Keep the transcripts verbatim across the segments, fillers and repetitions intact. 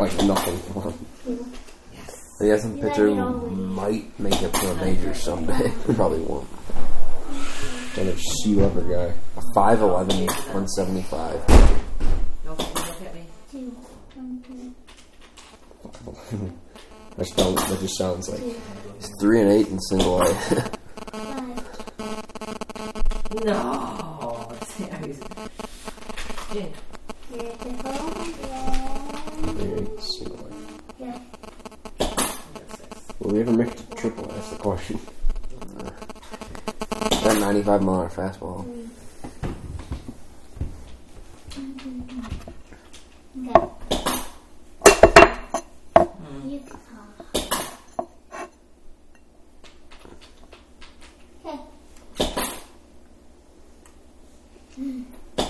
like nothing for him. Yes. The Essen pitcher might make it to a major someday. Probably won't. Another sea level guy. A five eleven, one seventy-five. Don't look at me. Two. That just, don't, that just sounds like he's three and eight in single A. No. Seriously. Three and eight single A. Yeah. Will we ever make it to triple? That's the question. That ninety-five mile an hour fastball. Okay. You can talk. Okay. Mm.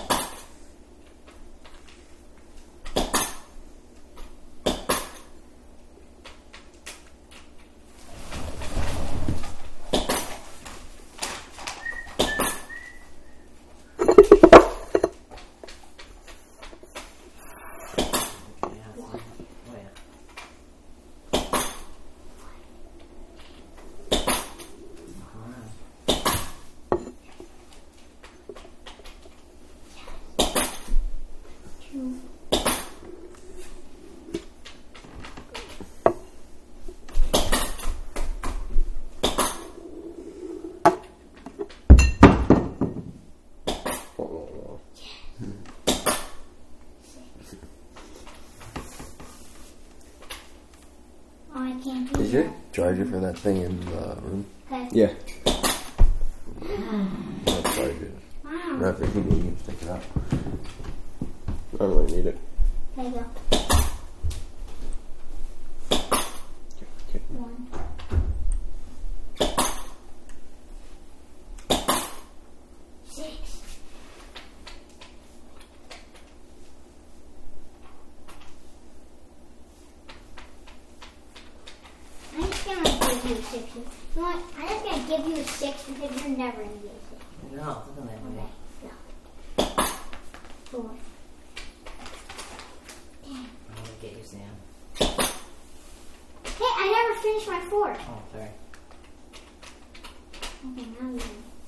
Is your charger for that thing in the room? Okay. Yeah. I'll charge it. Wow. Not if you need to take it out. I don't really need it. There you go. Okay. One. Six. I'm just gonna give you a six. You know what? I'm just gonna give you a six because you're never gonna get a six. No, look at that Okay. way. No. Four. Damn. I'm gonna get you, Sam. Hey, I never finished my four. Oh, sorry. Okay, now you.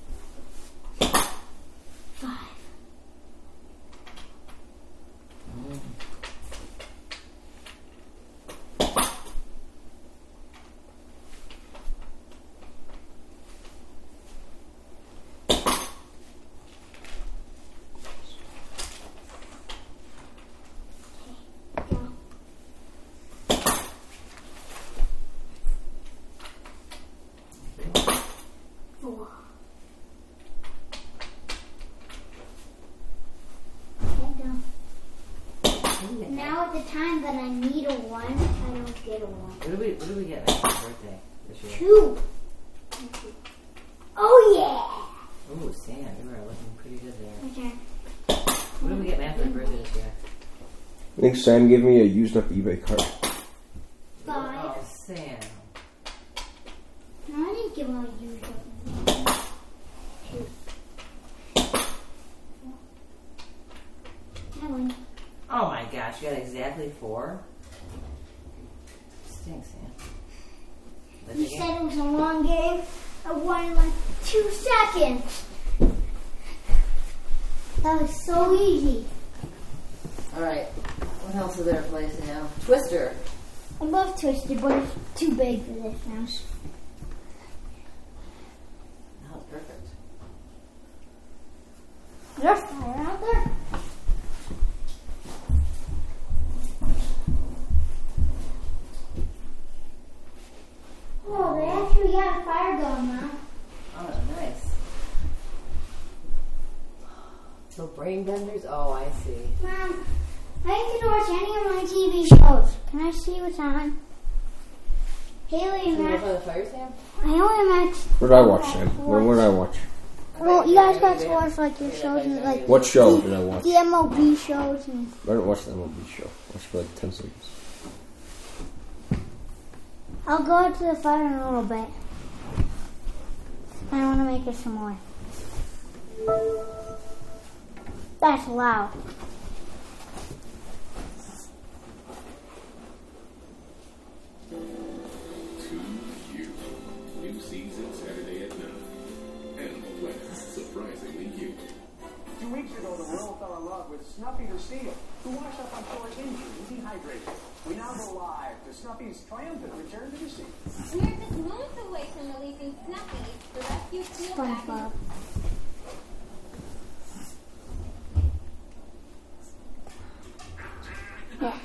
Five. Mm. Go. Four. Okay, go. Now at the time that I need a one, I don't get a one. What did we What did we get for his birthday this year? Two. Oh yeah. Ooh, Sam, you were looking pretty good there. Okay. What did we get Matt for his birthday this year? I think Sam gave me a used up eBay card. Five. Oh, Sam. No, I didn't give him a usual. Two. I win. Oh my gosh, you got exactly four? Stinks, Sam. That's You a game. said it was a long game. I won in like two seconds. That was so easy. Alright, what else is there to play now? Twister. I love Twisted, but it's too big for this now. Oh, perfect. There's fire out there. Oh, they actually got a fire going now. Oh, nice. So brain benders? Oh, I see. Mom, I didn't get to watch any of my T V shows. Can I see what's on? Haley Can and you go Matt. by the fire, Sam? I only matched. What did I watch, Sam? What, what did I watch? Well, you guys got to watch like your shows and like What show did I watch? the M L B shows and. I didn't watch the M L B show. I watched for like ten seconds. I'll go out to the fire in a little bit. I want to make it some more. That's loud. hydrated. We now go live to Snuffy's triumphant return to the sea. We're just moments away from releasing Snuffy, the rescue seal package. SpongeBob. Yeah.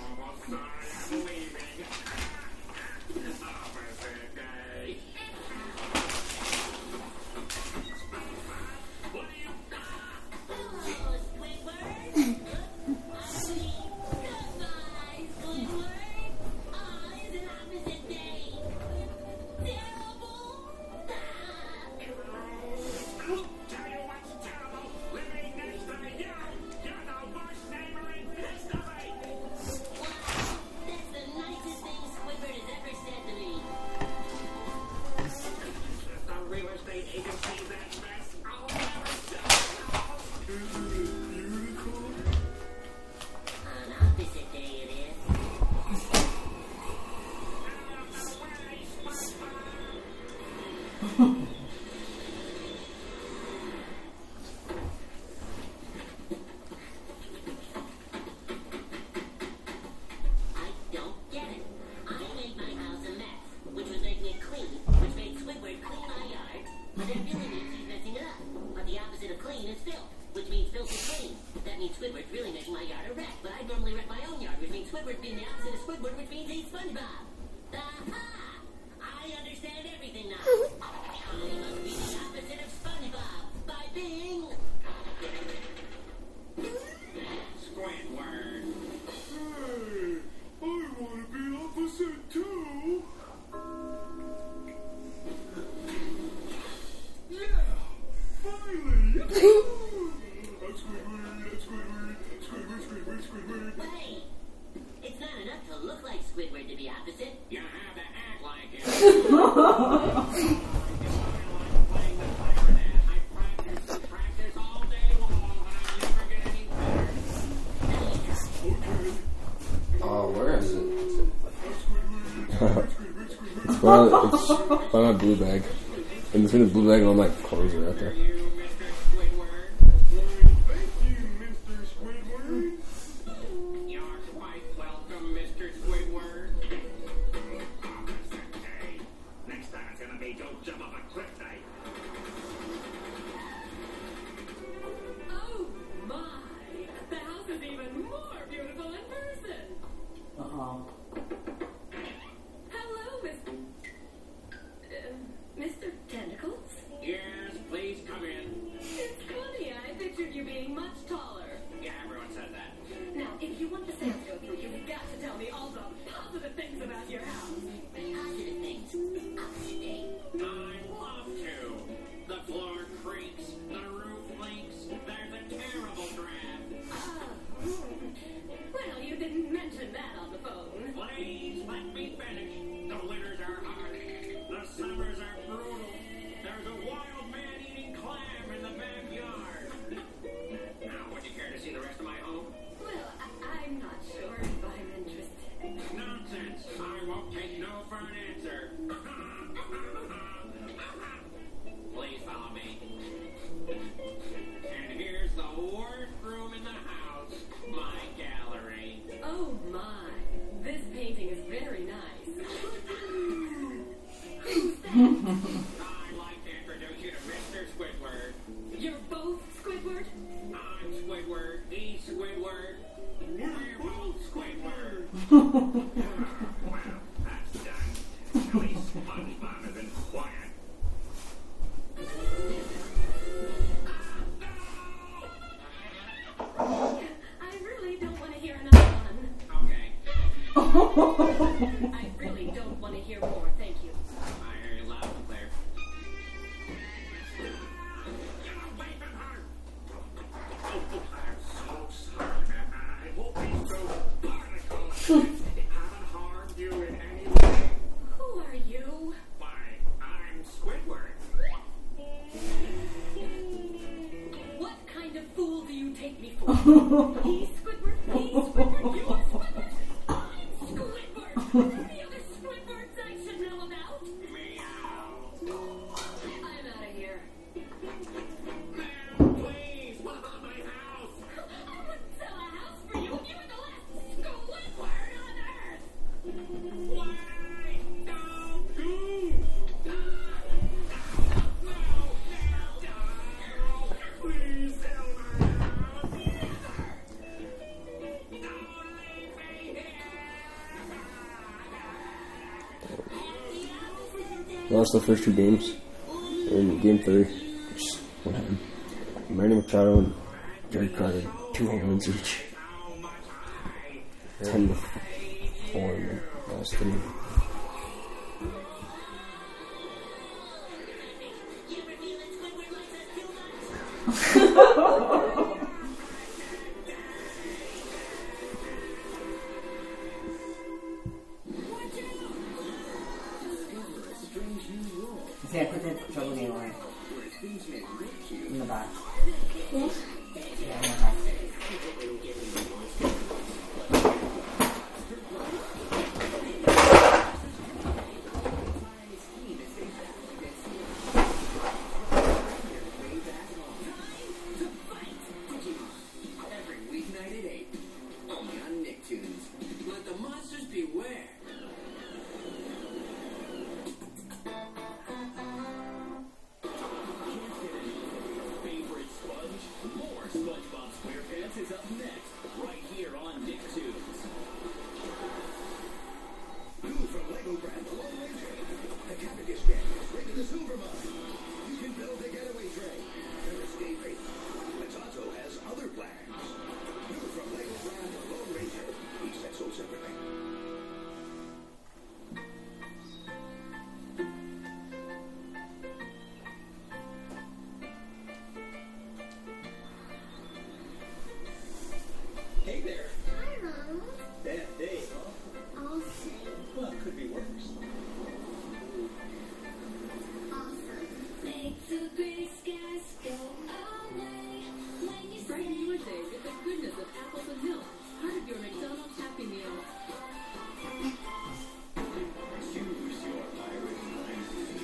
It's by my blue bag. In between the blue bag and all my clothes are out there. I really don't want to hear more, thank you. I hear you loud and clear. He's Squidward, he's Squidward, you're Squidward, I'm Squidward. Any other Squidwards I should know about? Meow. I'm out of here. Man, please, what about my house? I wouldn't sell a house for you if you were the last Squidward Lost the first two games. In game three, just went ahead. Manny Machado and Jerry Carter, two home runs each. Ten to four in the last three. Yeah, put that trouble game away. In the box. Yes. Yeah, in the box. Every weeknight at eight. Only on Nicktoons. Let the monsters beware. Favorite sponge? More SpongeBob SquarePants is up next, right here on Nicktoons. New from Lego brand, the Lone Ranger. The Cavendish gang is ready to silver mine. You can build a getaway train. Never stay late. Matato has other plans. New from Lego brand, the Lone Ranger. He said so separately. Hey there. Hi, Mom. Bad day, huh? I'll say Well, could be worse. awesome. Make the gray skies go away when you brighten your day with the goodness of apples and milk. Part of your McDonald's Happy Meal. Choose your pirate wisely.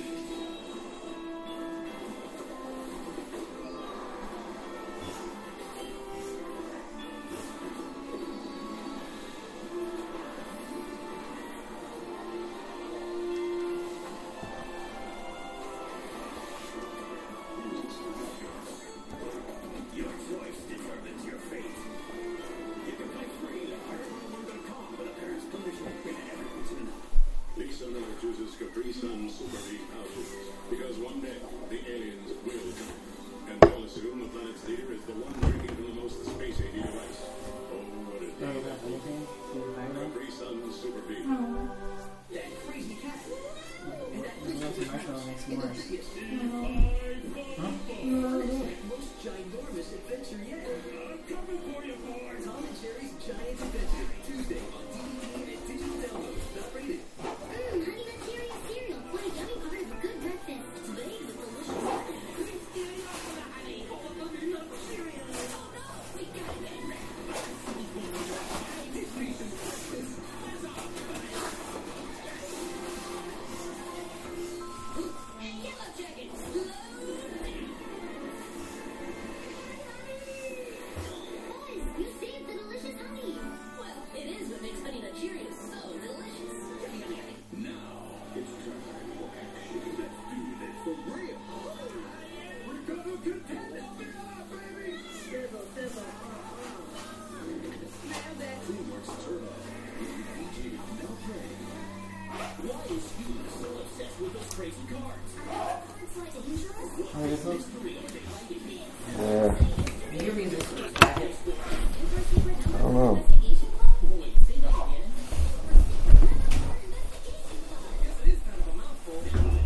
Your choice determines your fate. You can play free at pirate one dot com, but a parent's permission in every once in a while. Lisa Miller chooses Capri Sun Super Heat Houses because one day the aliens will come. And they'll assume the planet's leader is the one drinking from the most space-age device. Oh, what is Don't you that? have anything? Do you find that? Capri Sun Super Heat. That crazy cat. And that You want some marshmallow next and the morning. biggest, Huh? most ginormous adventure yet. Coming for you, boys. Tom and Jerry's Giant Adventure. Tuesday on D V D and digital download. Not rated. Mmm, Honey Nut Cheerios cereal. What a yummy part of a good breakfast. It's made with delicious Yellow jackets. Boys, you saved the delicious honey. Well, it is what makes Honey Nut Cheerios so delicious. Now it's time for action. Let's do this for real. We're gonna get to it, baby. Sizzle, sizzle. DreamWorks Turbo. D J Mel Gray. Why is Hugh so obsessed with those crazy cards? It's like dangerous. Oh, this looks... Yeah, Your music is packets. I don't know. Investigation club? Wait, say that again. Guess it is kind of a mouthful.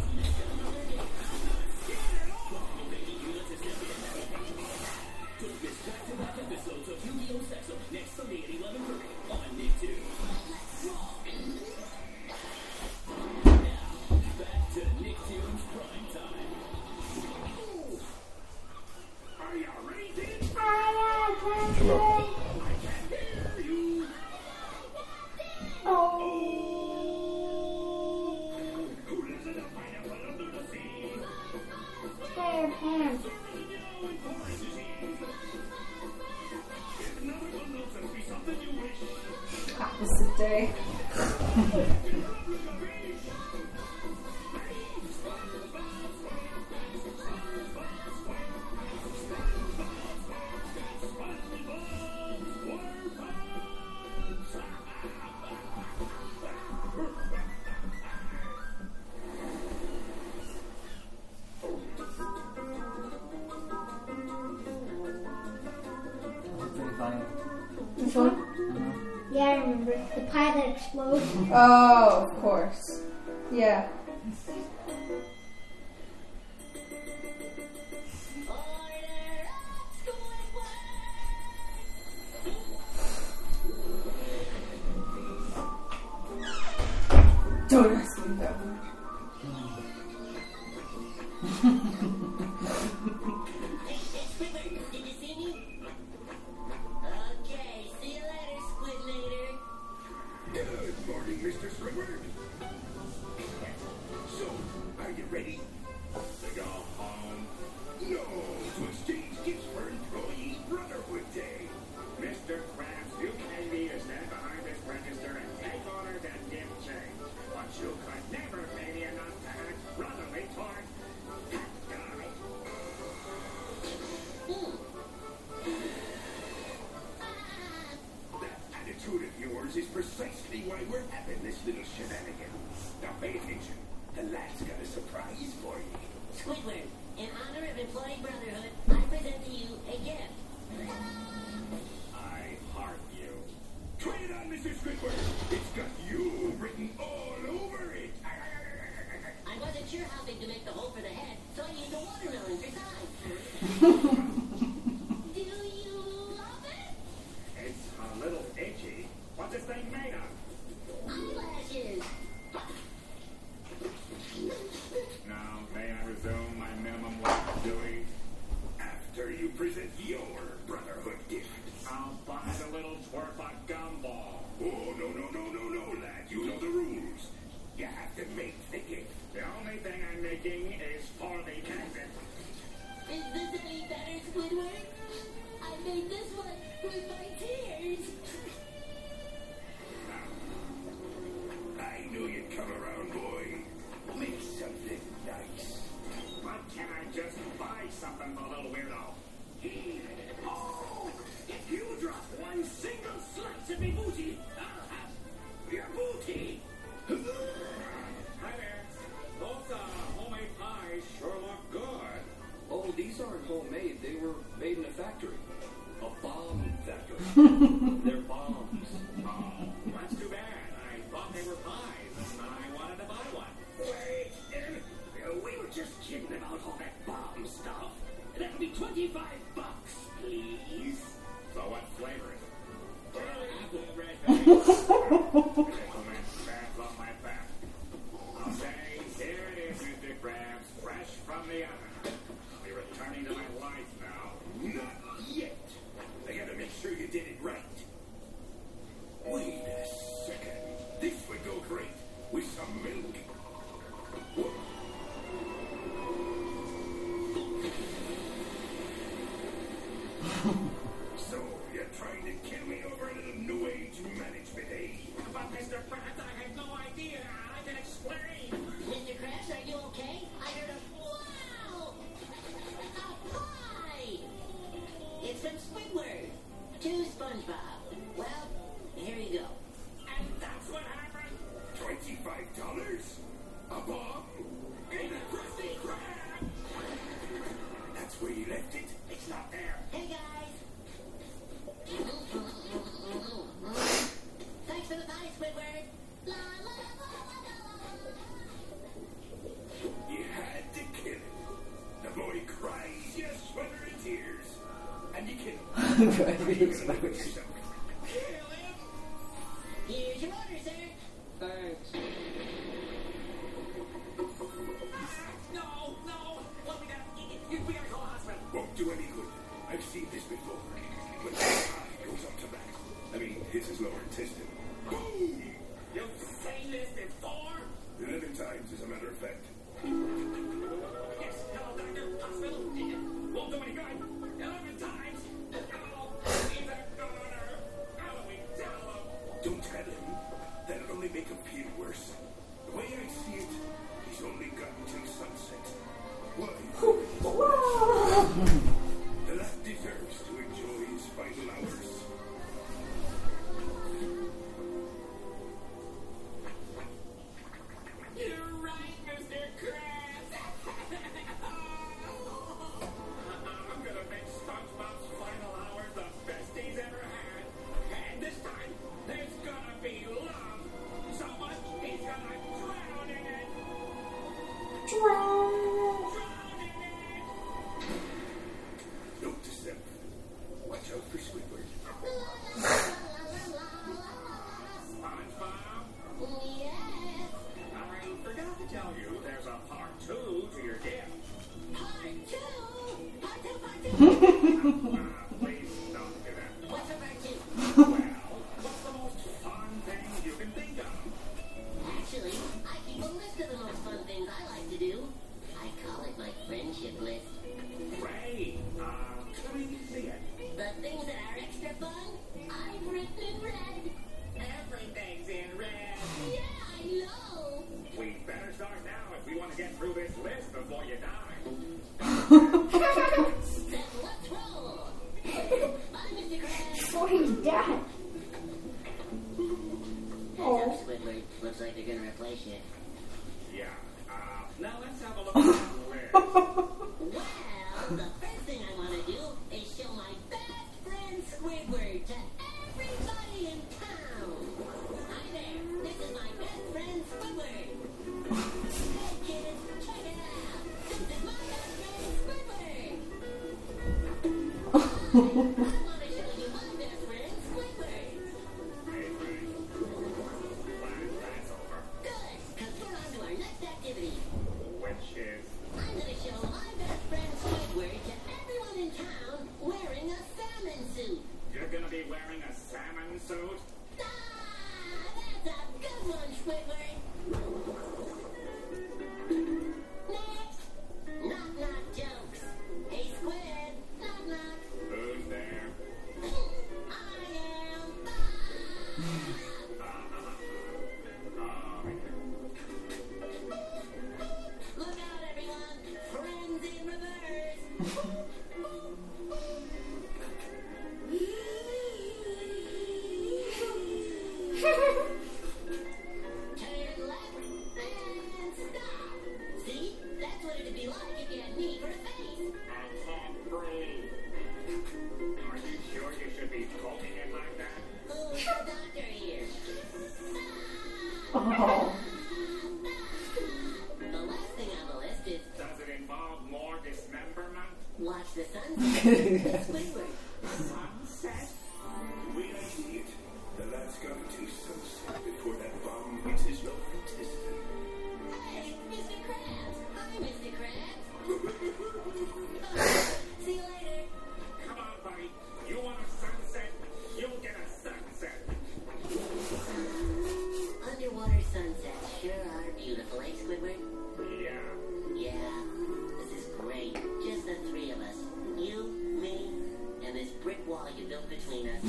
Don't miss back-to-back episodes of Yu-Gi-Oh! Sexo next Sunday at eleven thirty on Nicktoons. Now, back to Nicktoons Prime Time. Are you ready, kids? Come on. Who lives in the pineapple under the sea? Their hands. If another one knows it'll be something you wish. Opposite day. remember. The pie that explodes. Oh, of course. Yeah. Don't ask me that word. Did you see me? Okay, see you later, Squid Later. Good morning, Mister Squidward. So, are you ready? To go home. No, to exchange gifts for Employee Brotherhood Day. Mister Krabs, you pay me to stand behind this register and take orders and give change. But you could never pay me enough to act brotherly toward that guy. That attitude of yours is precisely why we're having this little shenanigan. Now pay attention. The lad's got a surprise for you. Squidward, in honor of Employee Brotherhood, I present to you a gift. I heart you. Try it on, Mister Squidward. It's got you written all over it. I wasn't sure how big to make the hole for the head, so I used a watermelon for size. Do you love it? It's a little itchy. What's this thing made of? Eyelashes. Now, may I resume my minimum wage duty? After you present your Brotherhood gift. I'll buy the little twerp a gumball. Oh, no, no, no, no, no, lad. You know the rules. You have to make the gift. The only thing I'm making is for the exit. Is this any better, Squidward? I made this one with my tears. I knew you'd come around, boy. Make something nice. But can I just buy something for a little weirdo? Oh, if you drop one single slice of me booty, I'll have your booty. Hi there. Those uh, homemade pies sure look good. Oh, these aren't homemade. They were made in a factory. A bomb factory. They're bombs. Oh, that's too bad. I thought they were pies, and I wanted to buy one. Wait, uh, we were just kidding about all that bomb stuff. That'll be twenty-five bucks, please. So what flavor is it? Apple red berry. Gentlemen, crabs off my back. Okay, here it is, Mister Krabs, fresh from the oven. I'll be returning to my life now. Not yet. I gotta make sure you did it right. Wait a second. This would go great with some milk. Whoa. So, you're trying to kill me over a little new age management, eh? But Mister Krabs, I had no idea. I can explain. Mister Krabs, are you okay? I heard a wow! A pie! It's from Squidward to SpongeBob. Well, here you go. And that's what happened. Twenty-five dollars? A bomb? And a Krusty Krab? That's where you left it? It's not there. Hey, guys! Thanks for the pie, Squidward! La, la, la, la, la. You had to kill him. The boy cries, you sweater in tears. And you kill him. Right, You're gonna it's look like- at yourself. Kill him! Here's your order, sir. Thanks. No, no. What we got? We gotta call a hospital. Won't do any good. I've seen this before. When the eye goes up to back, I mean, hits his lower intestine. Boom! You've seen this before? Eleven times, as a matter of fact. Yes. Hello, doctor. Hospital. Won't do any good. Eleven times. Oh, he's a goner. How do we tell him? Don't tell him. That'll only make him feel worse. The way I see it, he's only got until sunset. Why? The lad deserves to enjoy his final hours. You're right, Mister Krabs. I'm gonna make SpongeBob's final hours the best he's ever had. And this time, there's gonna be Looks like they're gonna replace you. Yeah. Uh, now let's have a look at the list. Well, the first thing I want to do is show my best friend Squidward to everybody in town. Hi there, this is my best friend Squidward. Hey kids, check it out. This is my best friend Squidward. I want to show you my best friend Squidward. Hey, Frank. Glad that's over. Good, because we're on to our next activity. Which is... I'm going to show my best friend Squidward to everyone in town wearing a salmon suit. You're gonna be wearing a salmon suit? Ah, that's a good one, Squidward. Next, knock knock jokes. Hey, Squid, knock knock. Who's there? I am. Look out, everyone! Friends in reverse. Turn left and stop. See? That's what it'd be like if you had me for a face. I can't breathe. Are you sure you should be poking it like that? Who's the doctor here? Oh. The last thing on the list is Does it involve more dismemberment? watch the sunset. Squidward. Sunset? We don't see it. The lad's going to sunset before that bomb hits his lower intestine. Hey, Mister Krabs. Hi, Mister Krabs. See you later. Come on, buddy. You want a sunset? You'll get a sunset. Underwater sunsets sure are beautiful, eh, Squidward? Yeah. Yeah, this is great. Just the three of us. You, me, and this brick wall you built between us.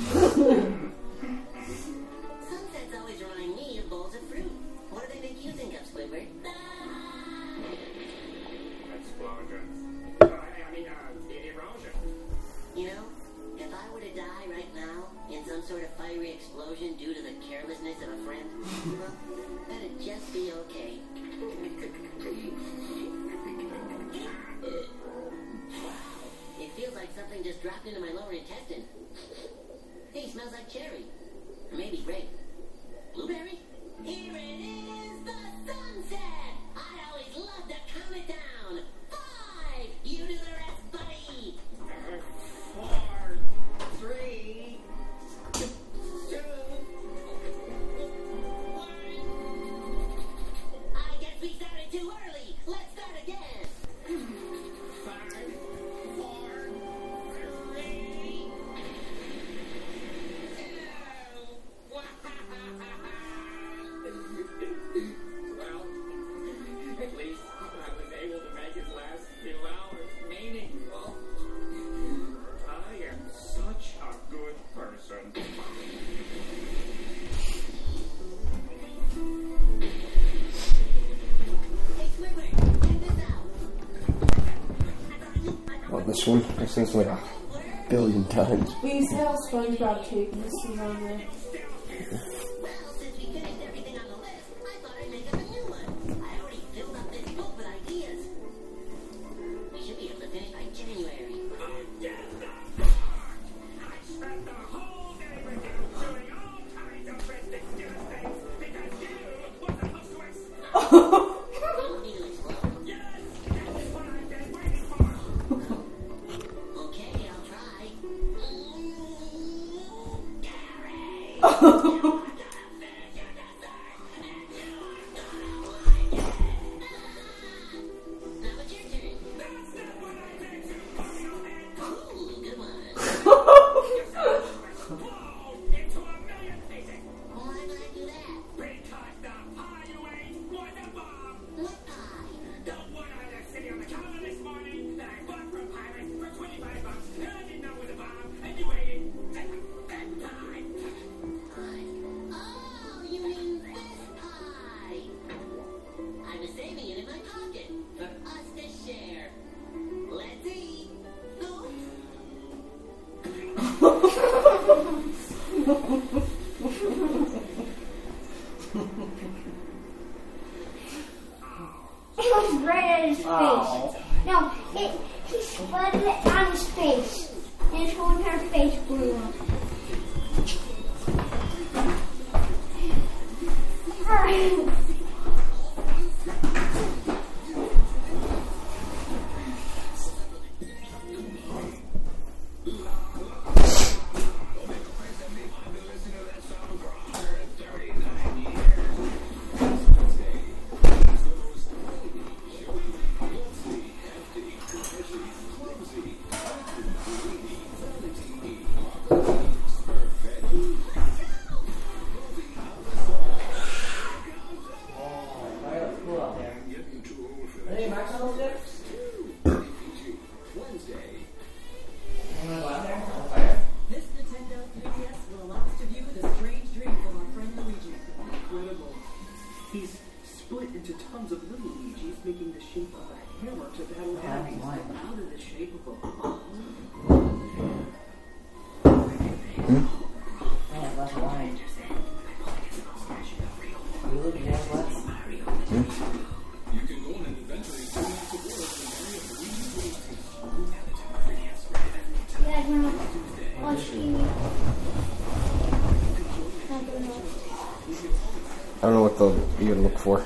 Sunsets always remind me of bowls of fruit. What do they make you think of, Squidward? Explosions. Uh, I mean, uh, erosion. You know, if I were to die right now in some sort of fiery explosion due to the carelessness of a friend, well, that'd just be okay. Wow, it feels like something just dropped into my lower intestine. Hey, smells like cherry. Or maybe grape. Blueberry? Here it is, the sunset! I always love to count it down. Five! You do the rest, buddy! Four, three, two, one. I guess we started too early. Let's start again. five, four, three, two. Well, at least I was able to make it last few hours meaningful. I am such a good person. Hey, Squidward, check this out. Oh, this one? I've seen this like a billion times. We used to have SpongeBob tape, and this is on there. Well, since we finished everything on the list, I thought I'd make up a new one. I already filled up this book with ideas. We should be able to finish by January. I spent the whole day with you doing all kinds of ridiculous things because you were supposed to explode. You need to explode. Yes, that is what I've been waiting for. Okay, I'll try. Mm, Gary! right at his face. Oh. No, it, he splattered it on his face. And his whole entire face blew up. Alright. This Nintendo three D S will allow us to view the strange dream from our friend Luigi. Incredible. He's split into tons of little Luigis, making the shape of a hammer to battle enemies out of the shape of a bomb. I have left line. Are you looking at what? You can go on an adventure in two minutes of work You guys want to watch T V? Not gonna know. I don't know what the you're gonna look for.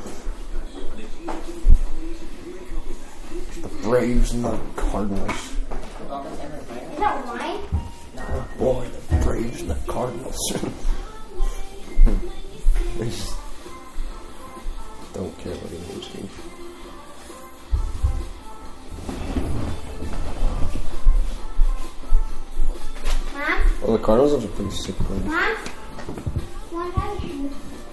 The Braves and the Cardinals. Is that wine? Boy, the Braves and the Cardinals. They just don't care about any of those teams. Mom? Well, the Cardinals are pretty sick players. Mom? What happened?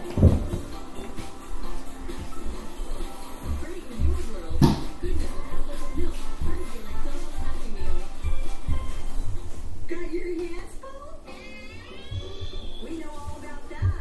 Great in your world. Goodness of apples and milk. Part of your McDonald's Happy Meal. Got your hands full? We know all about that.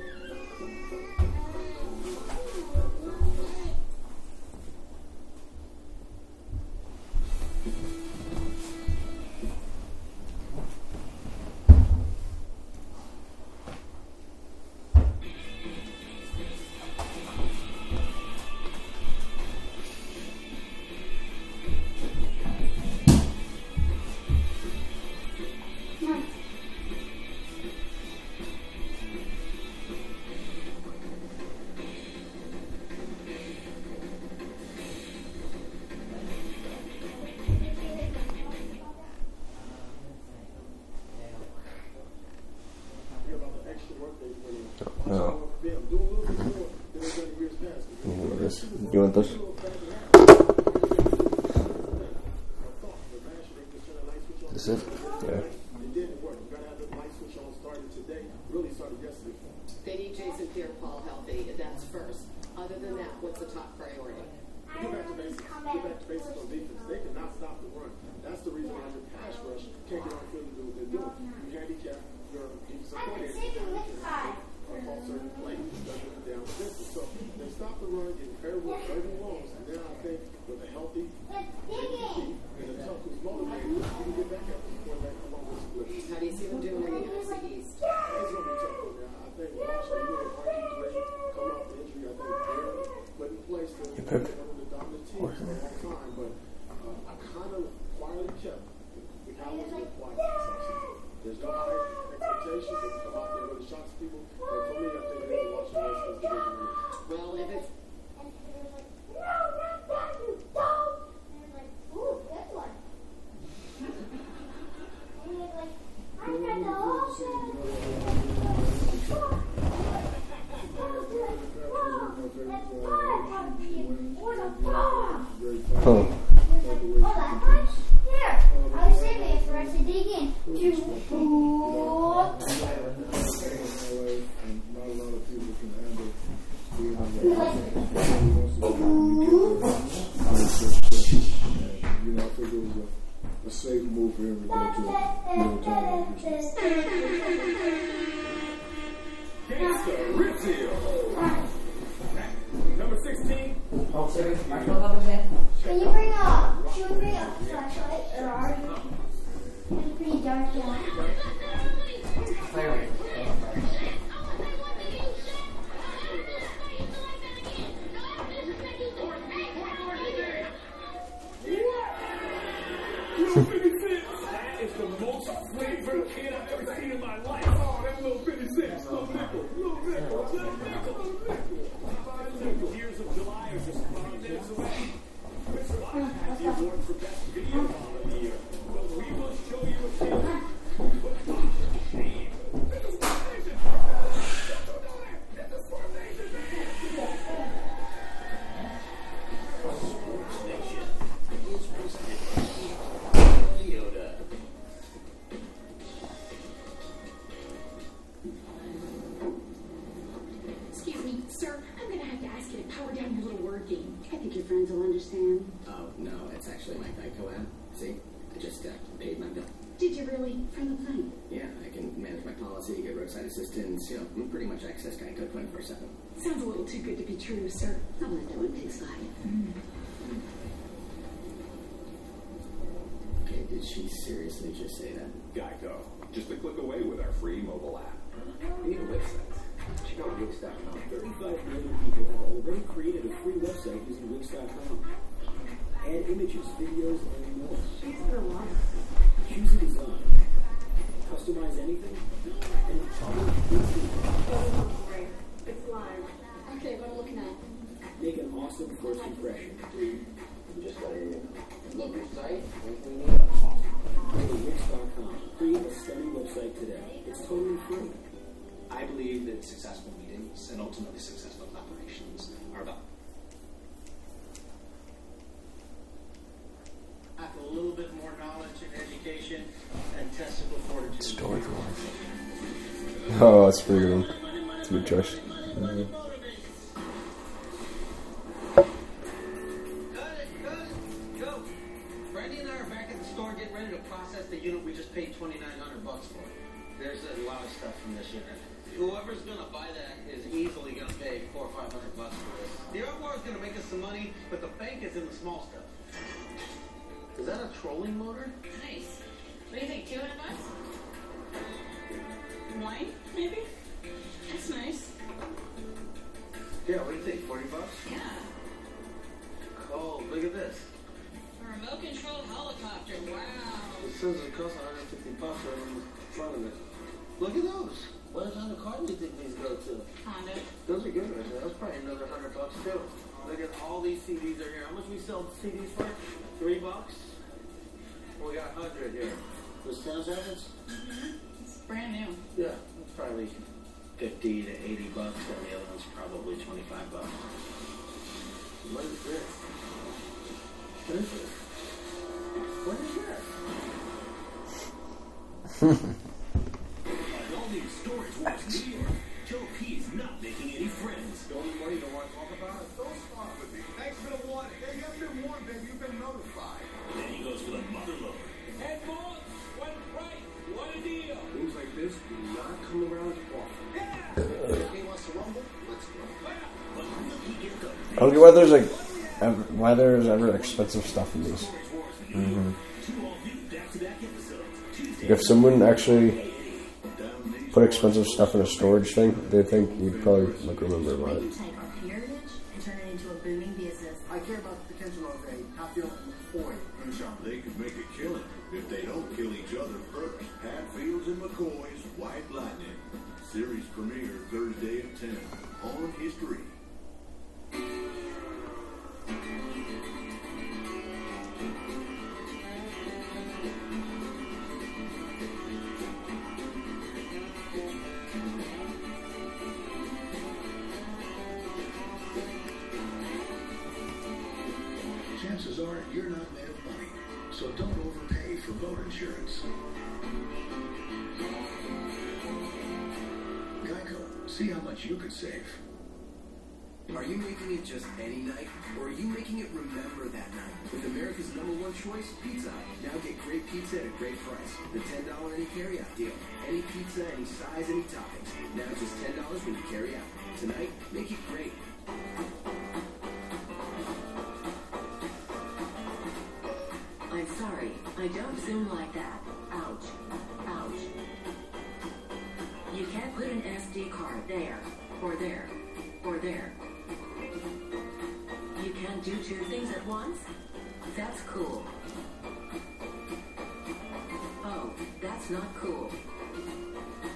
No. You want this? You want this? This it? Yeah. They need Jason Pierre-Paul healthy, and that's first. Other than that, what's the top priority? I don't know if he's come back. They cannot stop the run. That's the reason why your pass rush can't get on field and do what they're doing. You handicap your defensive coordinator on certain plays. Doesn't get down the distance. So they stop the run, get very well, very longs, and then I think with a healthy and a tough who's motivated, you can get back up before they come on with split. How do you see them doing in the N F C East? It's going to be tough for them. I think Washington, you know, R G three coming off the injury, I think they're put in place to be one of the dominant teams for a long time, but uh, I kind of quietly kept the Cowboys get quiet this offseason. There's no high expectations. They can come out there and really shock people. But for me, I think they have to watch the rest of the division. Well, if it's Oh. Here, I was saving it for us to dig in. A safe move for him to go to a middle town. Gangsta Rizio. Number sixteen. Oh, serious? Marshmallow levels in? Can you bring a, should we bring a flashlight or ours? It's pretty dark now. Clearly. my life. Oh, that little fifty cents, little nickel, little nickel, little nickel, little nickel. Five nickel. Years of July are just five minutes away. Mister Live has the award for best video mom of the year. But we will show you a kid. Excuse me, sir. I'm gonna have to ask you to power down your little word game. I think your friends will understand. Oh, no, it's actually my Geico app. See? I just uh, paid my bill. Did you really? From the plane? Yeah, I can manage my policy, get roadside assistance, you know, pretty much access Geico twenty-four seven. Sounds a little too good to be true, sir. I'll let that one take slide. Okay, did she seriously just say that? Geico. Just a click away with our free mobile app. We need a website. Check out Wix dot com. thirty-five million people have already created a free website using Wix dot com. Add images, videos, and more. She's gonna love it. Choose a design. Customize anything. And Great. It's live. Okay, what am I looking at? make an awesome first impression. Just let her look your site. Go to Wix dot com. Create a stunning website today. It's totally free. I believe that successful meetings and ultimately successful operations are about a little bit more knowledge and education and testable fortitude. Storage Wars. Oh, that's pretty good. It's a good choice. Mm-hmm. Go. Brandy and I are back at the store getting ready to process the unit we just paid twenty-nine hundred bucks for. There's a lot of stuff from this unit. Whoever's going to buy that is easily going to pay four or five hundred bucks for this. The art war is going to make us some money, but the bank is in the small stuff. Is that a trolling motor? Nice. What do you think, two hundred bucks? Wine, maybe? That's nice. Yeah, what do you think, forty bucks? Yeah. Oh, look at this. A remote-controlled helicopter, wow. It says it costs one hundred fifty bucks right on the front of it. Look at those. What kind of car do you think these go to? Honda. Those are good right there. That's probably another hundred bucks too. Look at all these C Ds are here. How much we sell C Ds for? Three bucks? We got a hundred here. The sound records? Mm-hmm. It's brand new. Yeah, it's probably fifty to eighty bucks, and the other one's probably twenty-five bucks. What is this? What is this? What is this? At all these Storage Wars New York, Joe P is not making any friends. The only one you don't want to talk about it? Don't start with me. Thanks for the warning. Hey, you've been warned, baby. You've been notified. Then he goes for the mother load. Head boss, went right. What a deal. Things like this do not come around often. He wants to rumble? Let's go. But will he get the I don't get why there's like ever, why there's ever expensive stuff in these. Mm-hmm. If someone actually put expensive stuff in a storage thing, they think you'd probably like remember about it. Take our heritage and turn it into a booming business. I care about the potential of a Hatfield and McCoy in Sean. They could make a killing if they don't kill each other first. Hatfields and McCoy's White Lightning. Series premiere Thursday at ten on History. Chances are you're not made of money, so don't overpay for boat insurance. Geico, see how much you could save. Are you making it just any night, or are you making it remember that night? With America's number one choice, Pizza Hut. Now get great pizza at a great price. The ten dollars any carry-out deal. Any pizza, any size, any toppings. Now just ten dollars when you carry out. Tonight, make it great. I'm sorry, I don't zoom like that. Ouch. Ouch. You can't put an S D card there, or there, or there. You can't do two things at once? That's cool. Oh, that's not cool.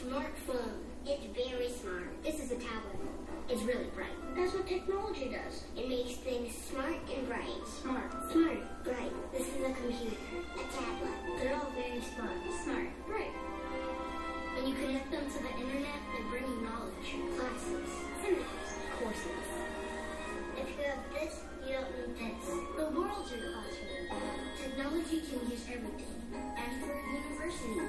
smartphone. It's very smart. This is a tablet. It's really bright. That's what technology does. It makes things smart and bright. Smart. Smart. Bright. This is a computer. A tablet. They're all very smart. Smart. Bright. And you connect them to the internet and bring you knowledge. Classes. Seminars. Courses. If you have this, you don't need this. The world's your classroom. Technology can use everything. Ashford University.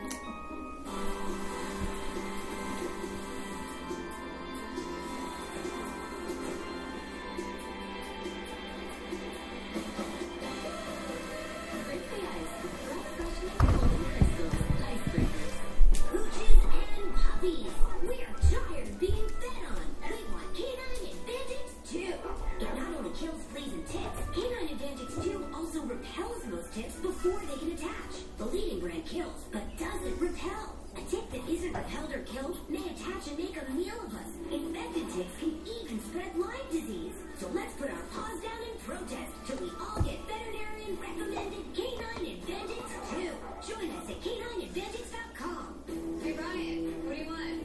Before they can attach. The leading brand kills, but doesn't repel. A tick that isn't repelled or killed may attach and make a meal of us. Infected ticks can even spread Lyme disease. So let's put our paws down and protest till we all get veterinarian recommended Canine Advantage two. Join us at canine advantage dot com. Hey Ryan, what do you want?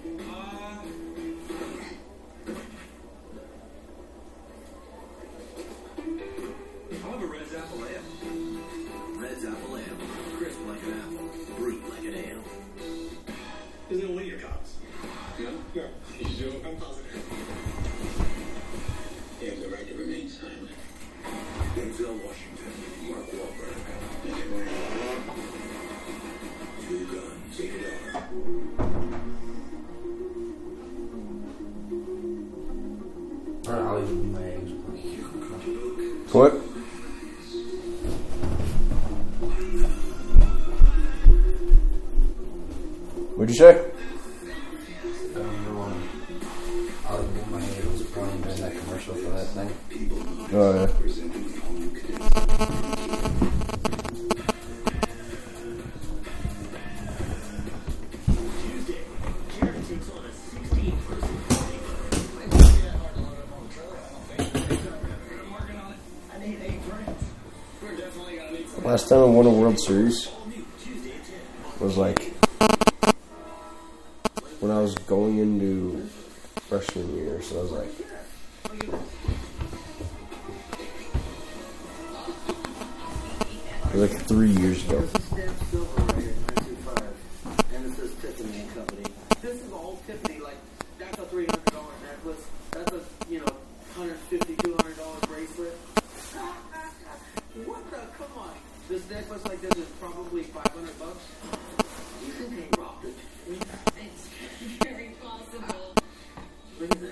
I'll have a Red's Apple Ale. Red's Apple Ale. Crisp like an apple. Brewed like an ale. Isn't it one of your cops? No? No. You sure? I'm positive. You have the right to remain silent. Denzel Washington, Mark Wahlberg. Two Guns, rated R. I'll even do my eggs. What? What'd you say? Um, I'll even do my eggs pointing during that commercial for that thing. Oh, yeah. Last time I won a World Series was like when I was going into freshman year, so I was like it was like three years ago. And it says Tiffany and Company. This is all Tiffany, like, that's a three hundred dollars necklace. That's a, you know, one hundred fifty dollars, two hundred dollars bracelet. What the, come on. This necklace like this is probably five hundred bucks. You think they robbed it? It's very possible. Look at that.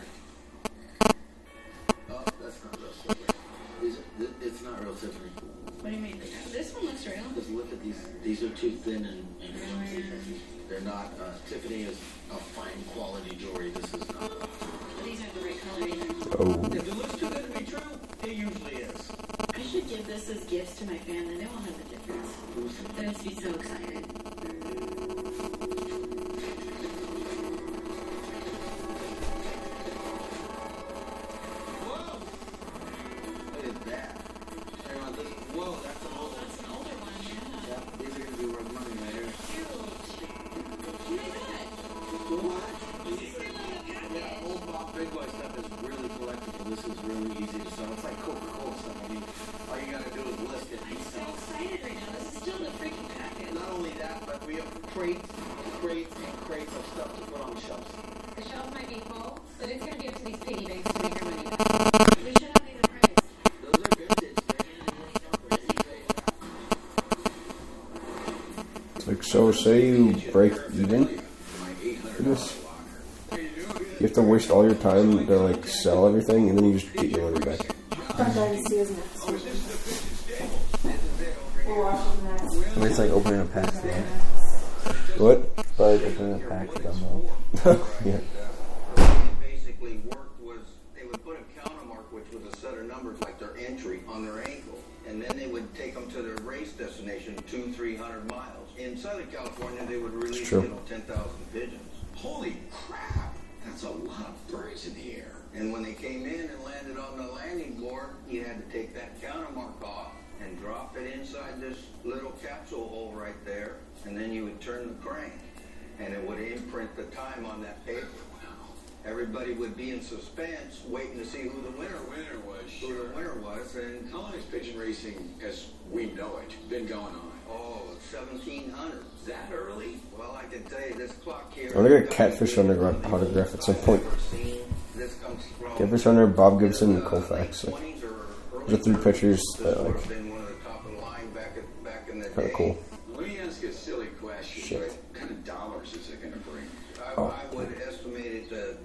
Oh, that's not real Tiffany. Is it? It's not real Tiffany. What do you mean? This one looks real. Just look at these. These are too thin and, and they're not. Uh, Tiffany is a fine quality jewelry. This is not. These aren't the right color either. Oh. If it looks too good to be true, it usually is. I should give this as gifts to my family. They won't know the difference. They'll just be so excited. Whoa! Look at that. Hang on, this, whoa, that's an old one. That's an older one, yeah. Yeah, these are gonna be worth money right here. Cute. Oh my god. What? This is really a packet. Yeah, old Bob Big Boy stuff is really collectible. This is really easy to sell. It's like Coca-Cola stuff. I mean, all you gotta do is list it. I'm so excited right now. This is still the freaking packet. Not only that, but we have crates, crates, and crates of stuff to put on the shelves. The shelf might be full, but it's gonna be up to these piggy banks to make your money back. We should have these appraised. Those are vintage. Like, so say you break even. This. You have to waste all your time to like sell everything, and then you just get your money back. Fun Dynasty is next. We're watching that. It's like opening a pack. Yeah. What? It's like opening a pack of gumbo. Yeah. Basically, work was they would put a counter mark, which was a set of numbers like their entry on their ankle, and then they would take them to their race destination, two, three hundred miles. In Southern California, they would release, you know, ten thousand pigeons. Holy crap! That's a lot of birds in the air. And when they came in and landed on the landing board, you had to take that counter mark off and drop it inside this little capsule hole right there, and then you would turn the crank, and it would imprint print the time on that paper. Everybody would be in suspense, waiting to see who the winner winner was. Who the winner was, and How long has pigeon racing, as we know it, been going on? oh, seventeen hundred. That early? Well, I can tell you this clock here. I want to get Catfish autograph, autograph at some point. This comes from Catfish Hunter, Bob Gibson, and Colfax. Like, those are three pictures that like been one of the top of the line back at, back in the kind day. of cool. Let me ask you a silly question. Shit. What kind of dollars is it going to bring? I, Oh. I would estimate it to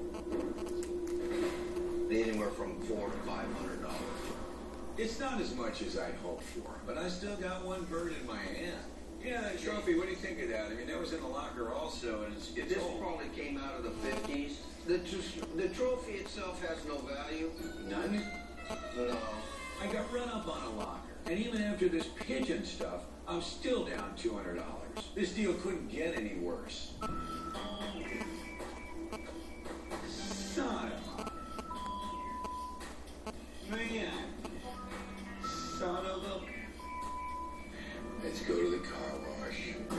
be anywhere from four to five hundred dollars. It's not as much as I'd hoped for, but I still got one bird in my hand. Yeah, that trophy, what do you think of that? I mean, that was in the locker also, and it's, it's This old. probably came out of the fifties. The tr- the trophy itself has no value. None? No. I got run up on a locker, and even after this pigeon stuff, I'm still down two hundred dollars. This deal couldn't get any worse. Son of a... Man. Son of a... Let's go to the car wash.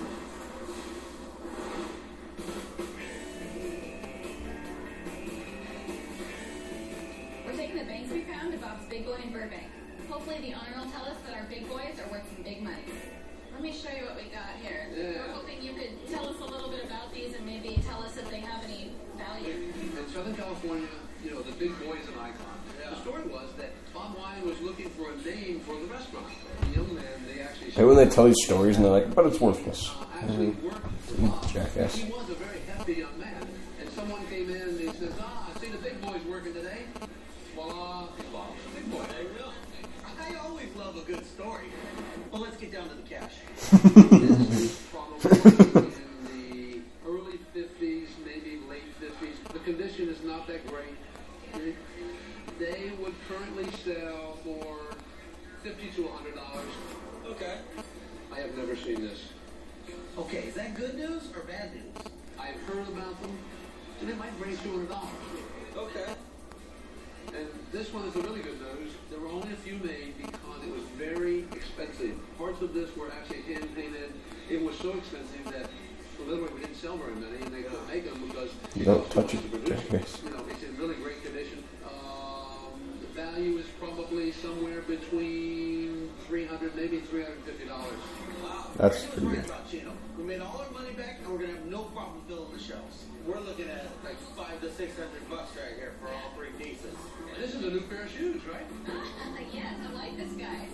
We're taking the banks we found to Bob's Big Boy in Burbank. Hopefully the owner will tell us that our big boys are worth some big money. Let me show you what we got here. Yeah. We're hoping you could tell us a little bit about these and maybe tell us if they have any value. In Southern California, you know, the big boy is an icon. The story was that Bob Wine was looking for a name for the restaurant. The young man, they actually Hey, when they tell these stories and they're like, but it's worthless. actually Mhm. worked for Bob. Jackass. He was a very hefty young man. And someone came in and he says, ah, I see the big boy's working today. Voila, it's Bob, the big boy. There you go. I always love a good story. Well, let's get down to the cash. This is probably in the early fifties, maybe late fifties. The condition is not that great. They- They would currently sell for fifty to one hundred dollars. Okay. I have never seen this. Okay, is that good news or bad news? I've heard about them, and it might raise two hundred dollars. Okay. And this one is the really good news. There were only a few made because it was very expensive. Parts of this were actually hand painted. It was so expensive that literally we didn't sell very many, and they couldn't make them because You don't cost so touch much it, to produce. jackass. You know, it's in really great condition. Um, the value is probably somewhere between three hundred, maybe three hundred fifty dollars. That's pretty good. We made all our money back, and we're gonna have no problem filling the shelves. We're looking at like five to six hundred bucks right here for all three pieces. And this is a new pair of shoes, right? Yes, I like this guy.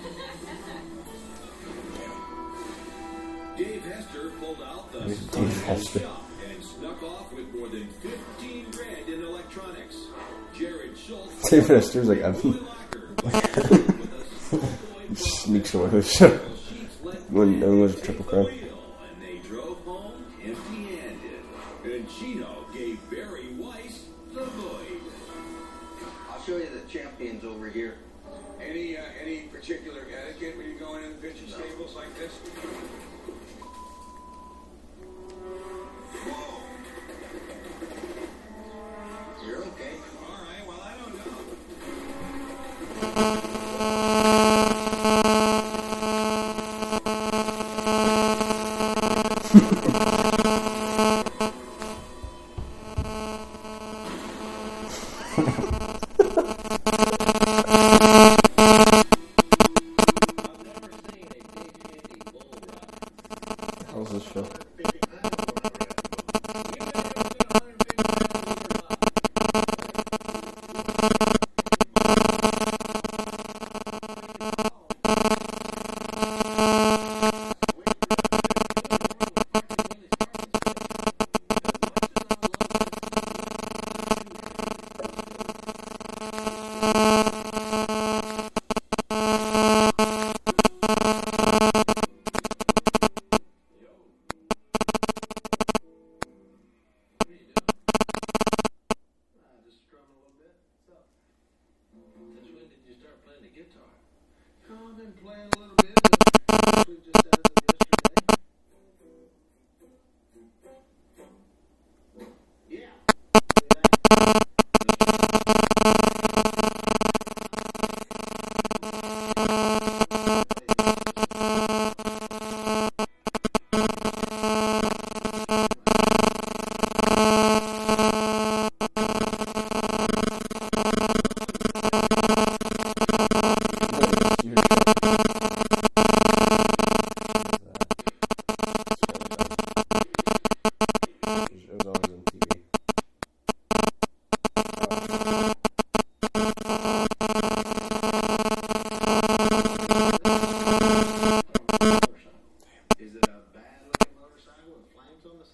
Dave Hester pulled out the Who's style Dave Hester? shop and snuck off with more than fifteen grand in electronics. Jared Schultz David Hester's like, Evan. Sneaks away with shit. When everyone was a triple crown. and they drove home empty-handed. And Chino gave Barry Weiss the void. I'll show you the champions over here. Any uh, any particular etiquette when you go in pigeon stables like this? You're okay. All right. Well, I don't know.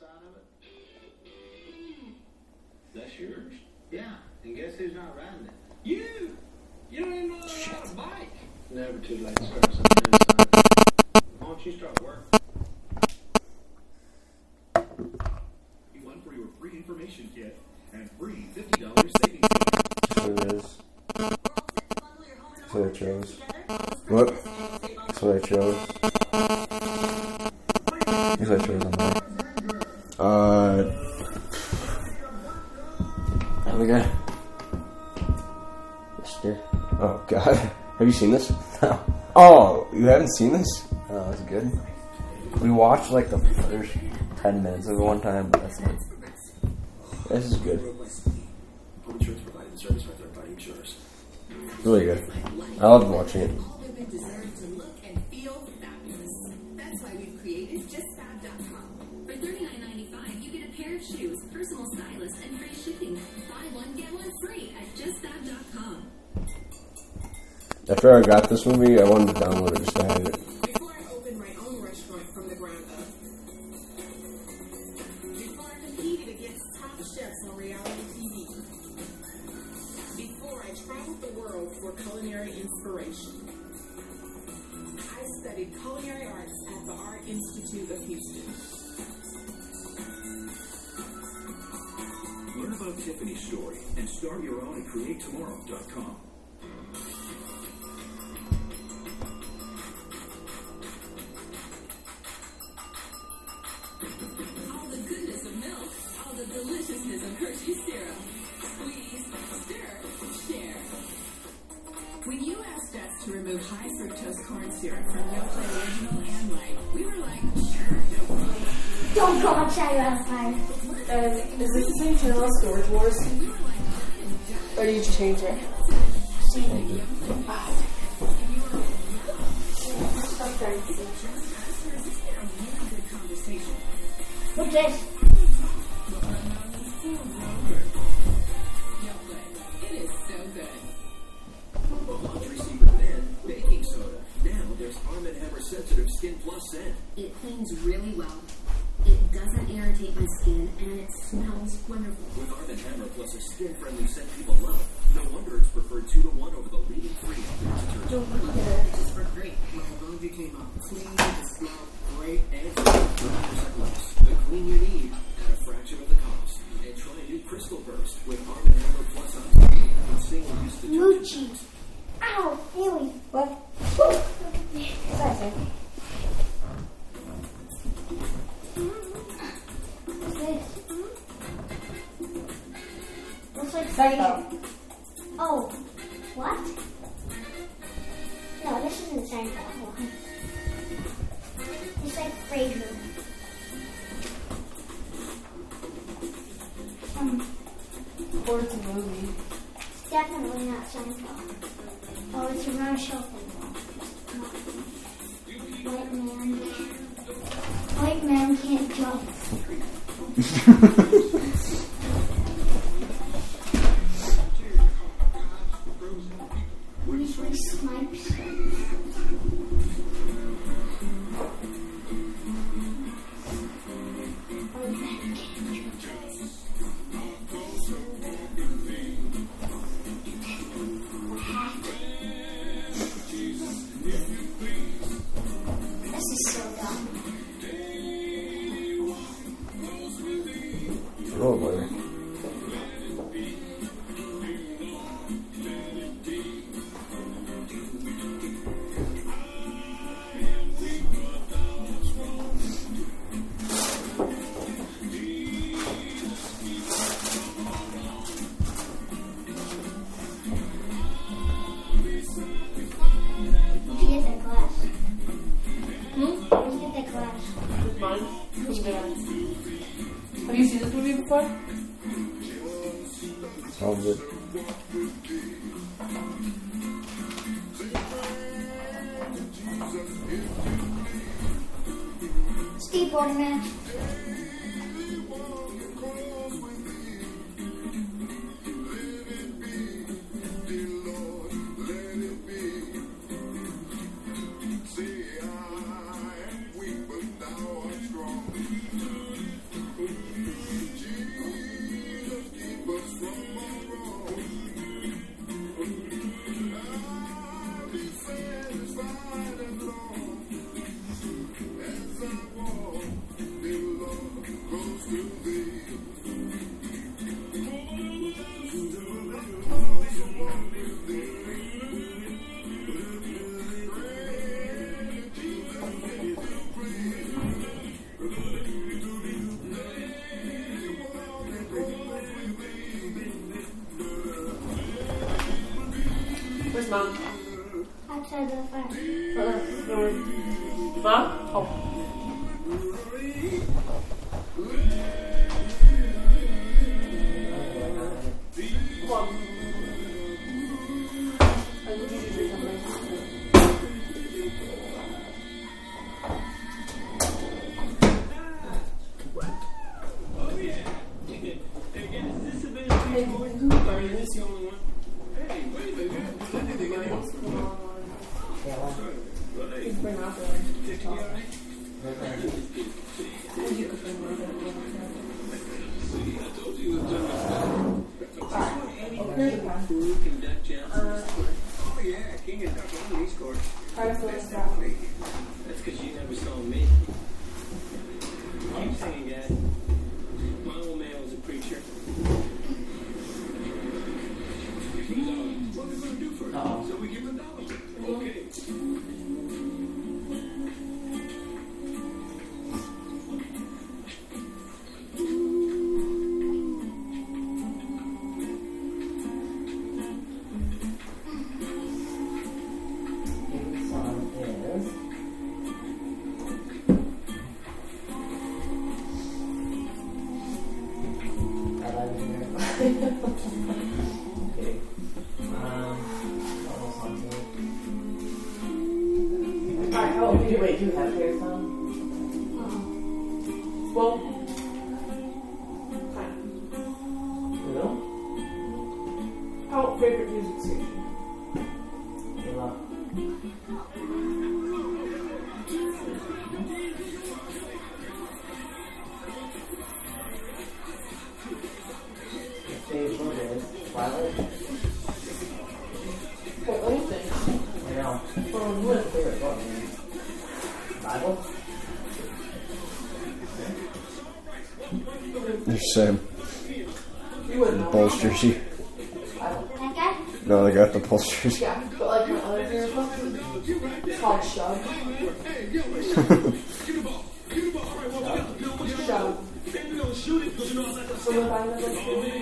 out of it? That's yours? Yeah, and guess who's not riding it? You! You don't even know how to ride a bike. Never too late to start something new, son. Why don't you start work? You won for your free information kit and free fifty dollars savings card. That's what it is. That's what I chose. What? That's what I chose. That's what I chose on there. Uh. There we go. Mister. Oh, God. Have you seen this? No. Oh, you haven't seen this? Oh, that's good. We watched like the first ten minutes of it one time, but that's it. This is good. Home insurance provided service by third party insurers. Really good. I love watching it. All women deserve to look and feel fabulous. That's why we've created just fab dot com. For thirty-nine ninety-five, you get a pair of shoes, personal stylist, and free shipping. Buy one, get one free at just fab dot com. After I got this movie, I wanted to download it just to have it. Before I open my own restaurant from the ground up. Before I competed against top chefs on reality T V. Before I traveled the world for culinary inspiration. I studied culinary arts at the Art Institute of Houston. Learn about Tiffany's story and start your own at create tomorrow dot com. All the goodness of milk, all the deliciousness of Hershey syrup. Squeeze, stir, share. When you asked us to remove high fructose corn syrup from Yoplait Original and Light, we were like, sure, no problem. Don't go outside outside. And is this the same channel as Storage Wars? Or did you change it? Same. Wow. What's this? It is so good. A laundry secret then, baking soda. Now there's Arm and Hammer Sensitive Skin Plus scent. It cleans really well. It doesn't irritate my skin, and it smells wonderful. With Arm and Hammer plus a skin-friendly scent people love, no wonder it's preferred two to one over the leading three detergents. Don't look at it. Just for great. My laundry came out clean, it smelled great, and twenty percent less. The clean you need at a fraction of the cost. And try new Crystal Burst with Arm and Hammer plus oxygen and single-use detergent. Moochie. Ow, really? What? Sorry. What's this? Looks like Seinfeld. Oh, what? No, this isn't Seinfeld. It's like Frasier. Um, Or it's a movie. it's definitely not Seinfeld. Oh, it's a round shelf. White man. White man can't jump. Weasley Snipes. White man can't jump. This is so dumb. Oh, boy. Where'd you get that glass? Hmm? Where'd you get that glass? With mine? From there. Have you seen this movie before? Sounds good. Skateboard man. Where's Mom? Outside the fence. Uh, where? Mom? Oh. Come on. I need you to do something. Oh yeah. Hey guys, this is a bit of a boy. Sorry, this is the only one. Hey, wait, wait, wait. Bring out the TikTok. Oh yeah, King and Duck on these courts. That's because you never saw me. Keep singing, guys. My old man was a preacher. What are we going to do for him? So we give him a dollar. Okay. Wait, do you have hair song? Well, kind of. You know? How favorite music station? You know? Your favorite is Twilight? Wait, let me think. I know. Um, What's your favorite book, man? Bible? There's Sam. You wouldn't know. Bulls jersey. That guy? No, they got the Bulls jersey. Yeah, but like my other favorite book, it's called Shug. Shug. So if I was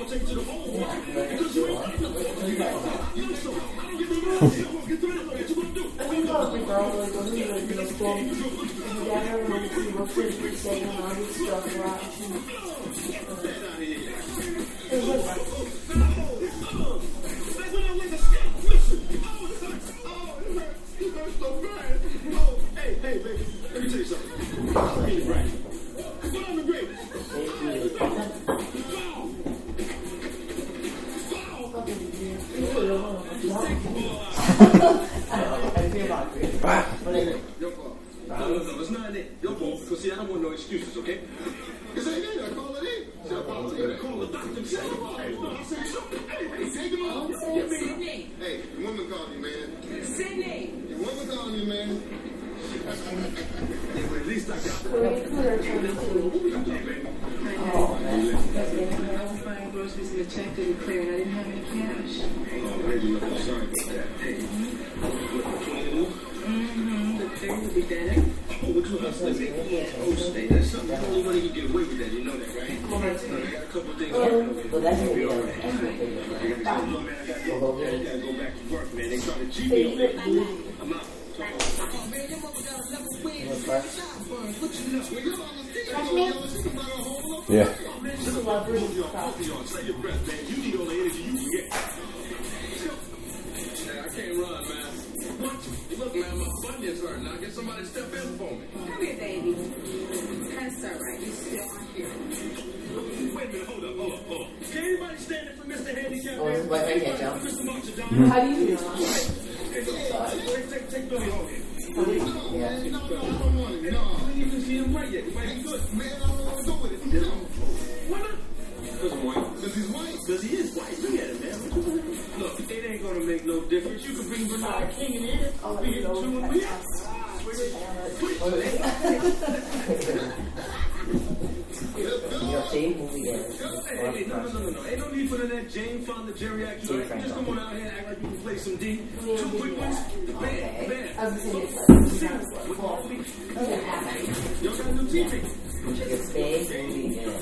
I think about the girl like when we were in middle school, and together when we were pretty saying and all this stuff a lot. It was Hey, hey, baby, let me tell you something. Hey, right. What I'm the greatest. Your fault. No, no, no, it's not it. Your fault. Because see, I don't want no excuses, okay? This ain't it. I call it in. So I call it in. I call the doctor. Say I say something. Hey, hey, take him out. Sydney. Hey, the woman called you, man. Sydney. The woman called you, man. Hey, well, at least I got the Oh, man. I was buying groceries and the check didn't clear and I didn't have any cash. Oh, baby, look, I'm sorry about that. Hey, what can you do? Mm-hmm. The thing will be better. Oh, what you hustling? Oh, stay. That's something. The only way you can get away with that. You know that, right? Well, that's I got a couple of things. Well, that's going to be a I gotta go back to work, man. They trying to cheat me. I'm out. That's me? Yeah. Say your breath, man. You need all the energy you can get. I can't run, man. What? Look, man, my bunions hurt. Now get somebody to step in for me. Come here, baby. That's all right. You still are here. Wait a minute. Hold up, hold up, hold up. Can anybody stand it for Mister Handicap? Oh, this is my right hand, Joe. Mister Marshall John. How do you feel? Take, take, take Billy home. Yeah. No, no, I don't want it. No, I ain't even seen him right yet. He might be good. Man, I don't want to go with it. You know? Why not? Because I'm white. Because he's white. Because he is white. Look at him, man. Look, it ain't going to make no difference. You can bring Bernard King in here. I'll We let you get know. two and we You know, Jane movie is. Hey, hey, no, no, no, no, no. Ain't no need for that Jane Fonda geriatric. Just come on out here and act like you can play some D. Two quick ones. Bam, bam. I was going to say, With all feet. okay. Y'all got new T V. Your space movie is.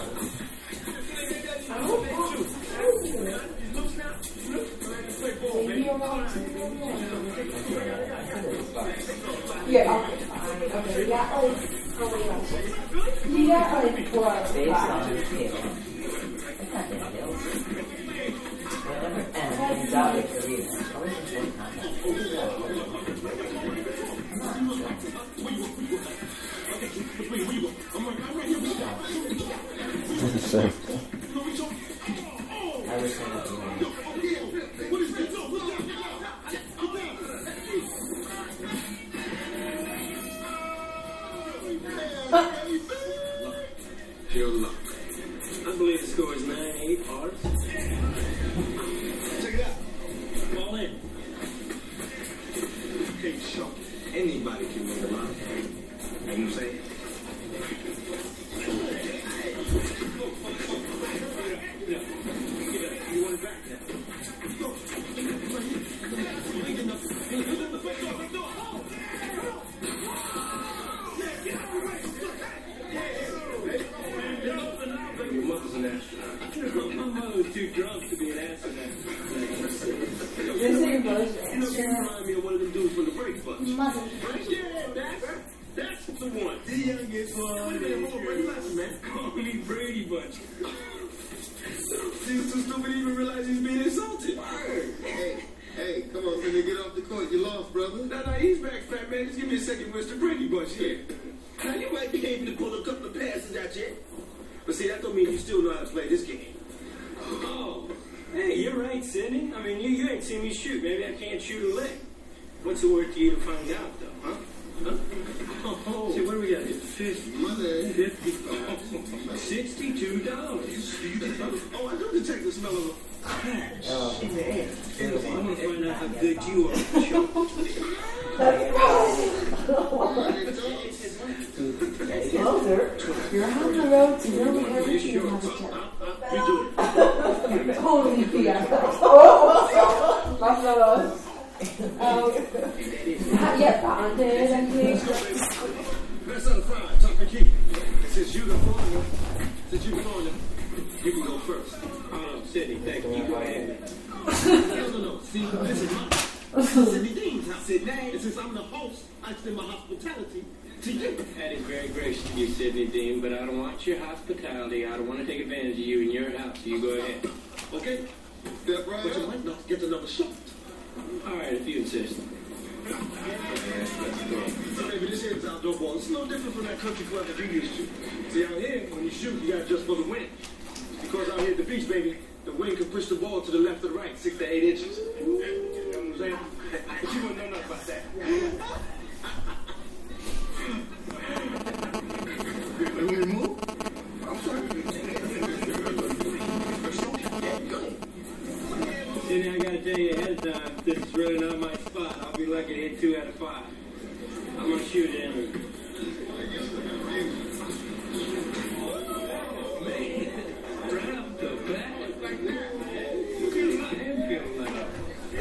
Yeah, okay, fine. Okay, we got like, oh wait, wait. We got like four out of Based on five. the scale. It's not that hills. Whatever. And in Saudi Korea, I was in full contact. Same. I was saying that you know. Pure luck. I believe the score is nine eight Hearts. Check it out. Ball in. Hey, sure. Anybody can make a line. You know what I'm saying? You want it back now? Your mother's an astronaut. My mother was too drunk to be an astronaut. This is Bush. You know, you remind me of one of them dudes from the Break Bunch. Mother. Yeah, that's, that's the one. The youngest one. Wait a minute, hold on, man. Relax, man. Call me Brady Bunch. He's too stupid to even realize he's being insulted. Hey, hey, come on, Cindy, get off the court. You lost, brother. No, no, he's back, fat man. Just give me a second, Mister Brady Bunch here. Now, you might be able to pull a couple of passes out yet. But see, that don't mean you still know how to play this game. Oh, hey, you're right, Sidney. I mean, you, you ain't seen me shoot. Maybe I can't shoot a lick. What's the word to you to find out, though, huh? Huh? Oh, see, what do we got here? fifty. Mother. fifty. sixty-two dollars. Oh, I do detect the smell of a crash. Oh, I want to find out how good you are. Closer. You're on the road to really everything on the job. Totally fiasco. Oh, my fellows. Um, not yet bonded, I think. Best on the fire, talk to Keith. Since you're the Florida, since you're Florida, you can go first. Oh, Sidney, thank you. You go ahead. No, no, no. See, this is my Sidney Dean's house. And since I'm the host, I extend my hospitality to you. That is very gracious of you, Sidney Dean, but I don't want your hospitality. I don't want to take advantage of you in your house. You go ahead. Okay? Step right but you might not get another shot. All right, if you insist. So, baby, this here's outdoor ball. It's no different from that country club that you used to. See, out here, when you shoot, you got just for the wind. Because out here at the beach, baby, the wind can push the ball to the left or the right, six to eight inches. You know what I'm saying? But you wouldn't know nothing about that. Let me move. I'm sorry. Sidney, I gotta tell you ahead of time, this is really not my spot. I'll be lucky to hit two out of five. I'm gonna shoot it anyway. Man, right off the bat. I am feeling like that.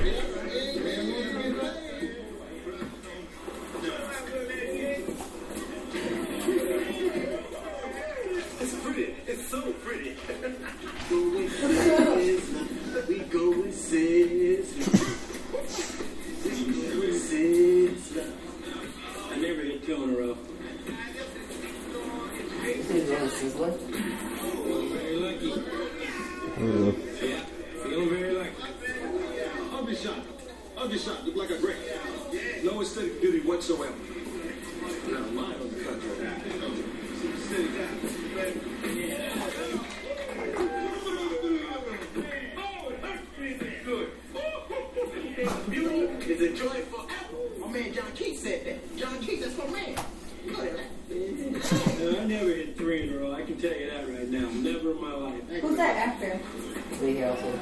It's pretty. It's so pretty. Going Sizzler. We going Sizzler. We going Sizzler. I never hit two in a row. This is really Sizzler. Very lucky. Mm-hmm. Yeah, feeling very lucky. Ugly shot. Ugly shot. Look like a grape. No aesthetic beauty whatsoever. Now, mine on the contrary. Steady down. Good. Beauty is a joy for apple. My man John Keith said that. John Keith, that's my man. You know that. No, I never hit three in a row. I can tell you that right now. Never in my life. Who's that actor? Lee Harrelson.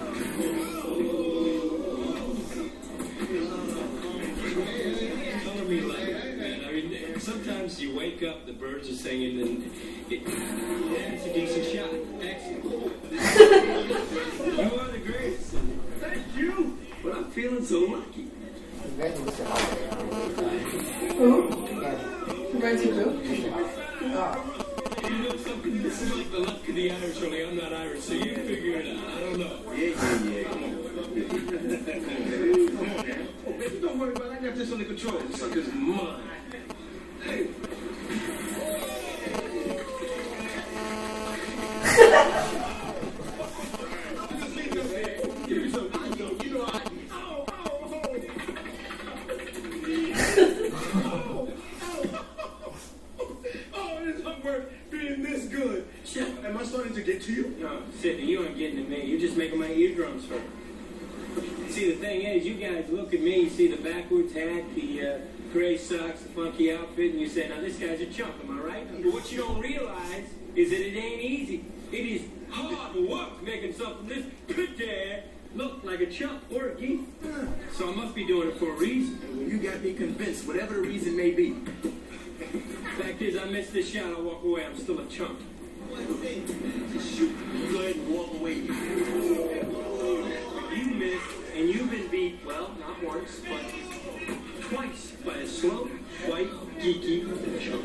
Color me like that, man. I mean, some sometimes you wake up, the birds are singing, and it, yeah, it's a decent shot. Excellent. You are the greatest. Thank you. But I'm feeling so lucky. Who? Congrats you who? Oh. You know something? This is like the luck of the Irish, only I'm not Irish, so you figure it out. I don't know. Yeah, yeah, yeah. Come on. Come on, man. Oh, baby, don't worry about it. I got this under control. This sucker's mine. Hey. Give me some. I know. You know I. Oh, oh, oh. Oh, this work being this good. Shit, am I starting to get to you? No, Sidney, you ain't getting to me. You're just making my eardrums hurt. See, the thing is, you guys look at me, you see the backwards hat, the uh, gray socks, the funky outfit, and you say, now this guy's a chump, am I right? But what you don't realize is that it ain't easy. It is hard work making something this pretty look like a chump or a geek. So I must be doing it for a reason. Well, you got me convinced, whatever the reason may be. Fact is, I missed this shot, I walk away, I'm still a chump. Shoot, go ahead and walk away. You missed, and you've been beat, well, not once, but twice by a slow, white, geeky chump.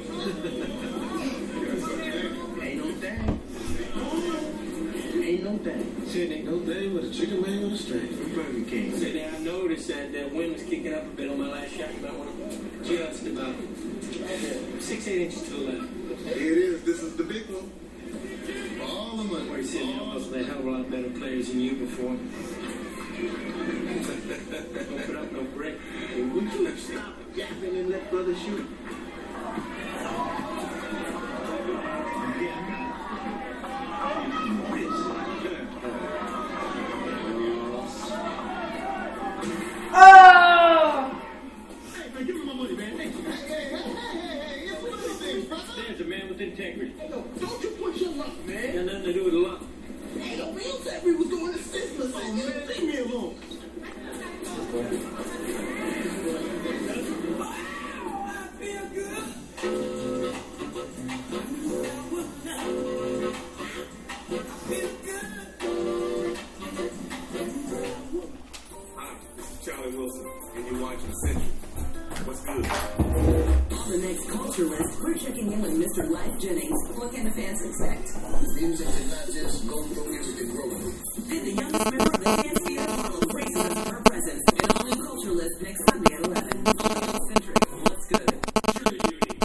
Ain't no thing. Ain't no thing. Sidney, No thing but a chicken wing with a string from Burger King. Sidney, I noticed that the wind was kicking up a bit on my last shot. You might want to just about uh, six, eight inches to the left. Here it is. This is the big one. For all the money. Where Sidney, I was a hell of a lot better players than you before. Don't put up no brick. Hey, would you stop yapping and let brother shoot? Oh! Hey, man, give me my money, man. Hey, hey, hey, hey, hey, hey, it's one of those things, brother. There's a man with integrity. Hey, yo, don't you push your luck, man. Got nothing to do with luck. Hey, the Bill said we was going to Sizzler. Oh, man, leave me alone. Charlie Wilson, and you're watching Central. What's good? On the next Culture List, we're checking in with Mister Life Jennings. What can the fans expect? Music is not just go through music and grow. Then the youngest member of the Dance Theater Harlem graces us with her presence. An all-new Culture List next Sunday at eleven. On Century. What's good? Truly unique.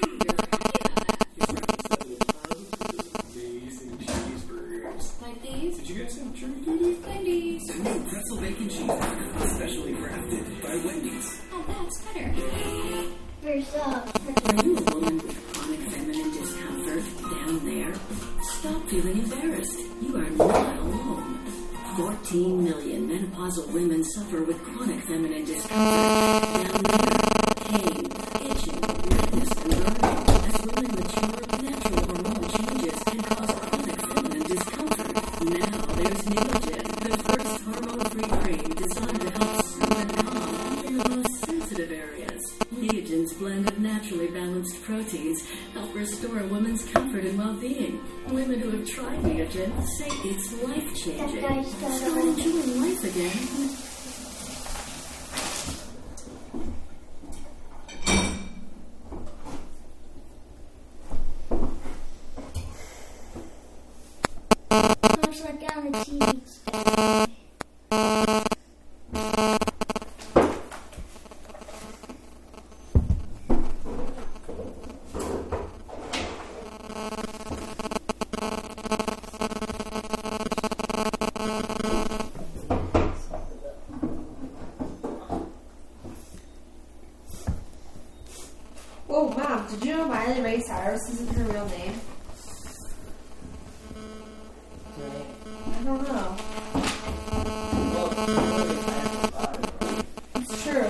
Amazing cheeseburgers. Like these? Did you guys have Truly Duty? Wendy's. The new pretzel bacon cheeseburger, especially crafted by Wendy's. Oh, that's better. You're so Are you a woman with chronic feminine discomfort down there? Stop feeling embarrassed. You are not alone. fourteen million menopausal women suffer with chronic feminine discomfort down there. Pain, itching, redness, and burning. As women mature, natural hormonal changes can cause chronic feminine discomfort. Now there's Neogen, the first hormone-free cream designed to help soothe and calm even the most sensitive areas. Neogen's blend of naturally balanced proteins help restore a woman's comfort and well-being. Women who have tried Neogen say it's life-changing. That guy's got Start a- enjoying life again. Looks like on the T V. Whoa, Mom, did you know Miley Ray Cyrus isn't her real name? I don't know. It's true.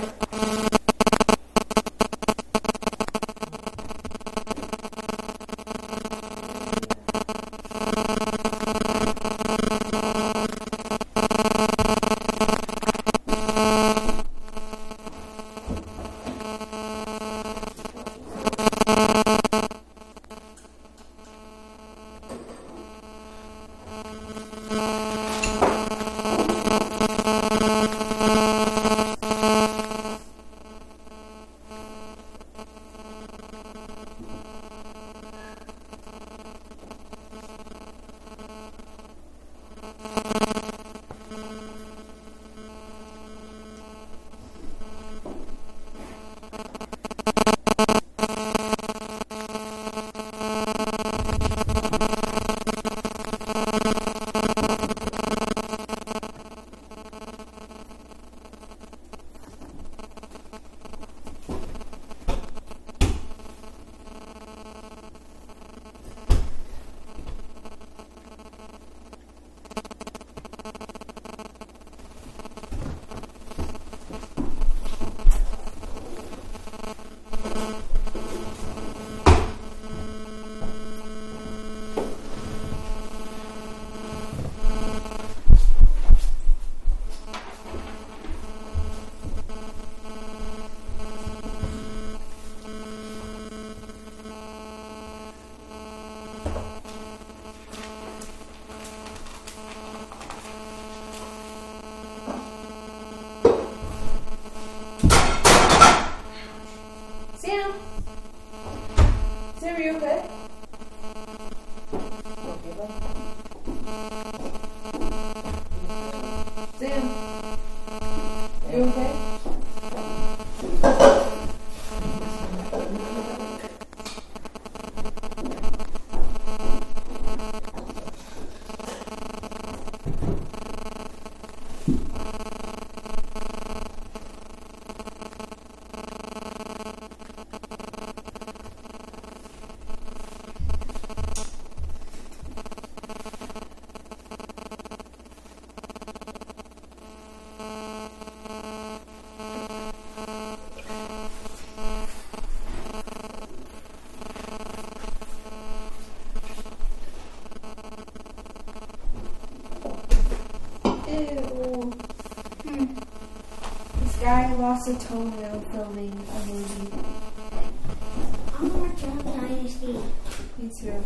Ew. Hmm. This guy lost a toenail filming a movie. I want to watch Young Dynasty. Me too.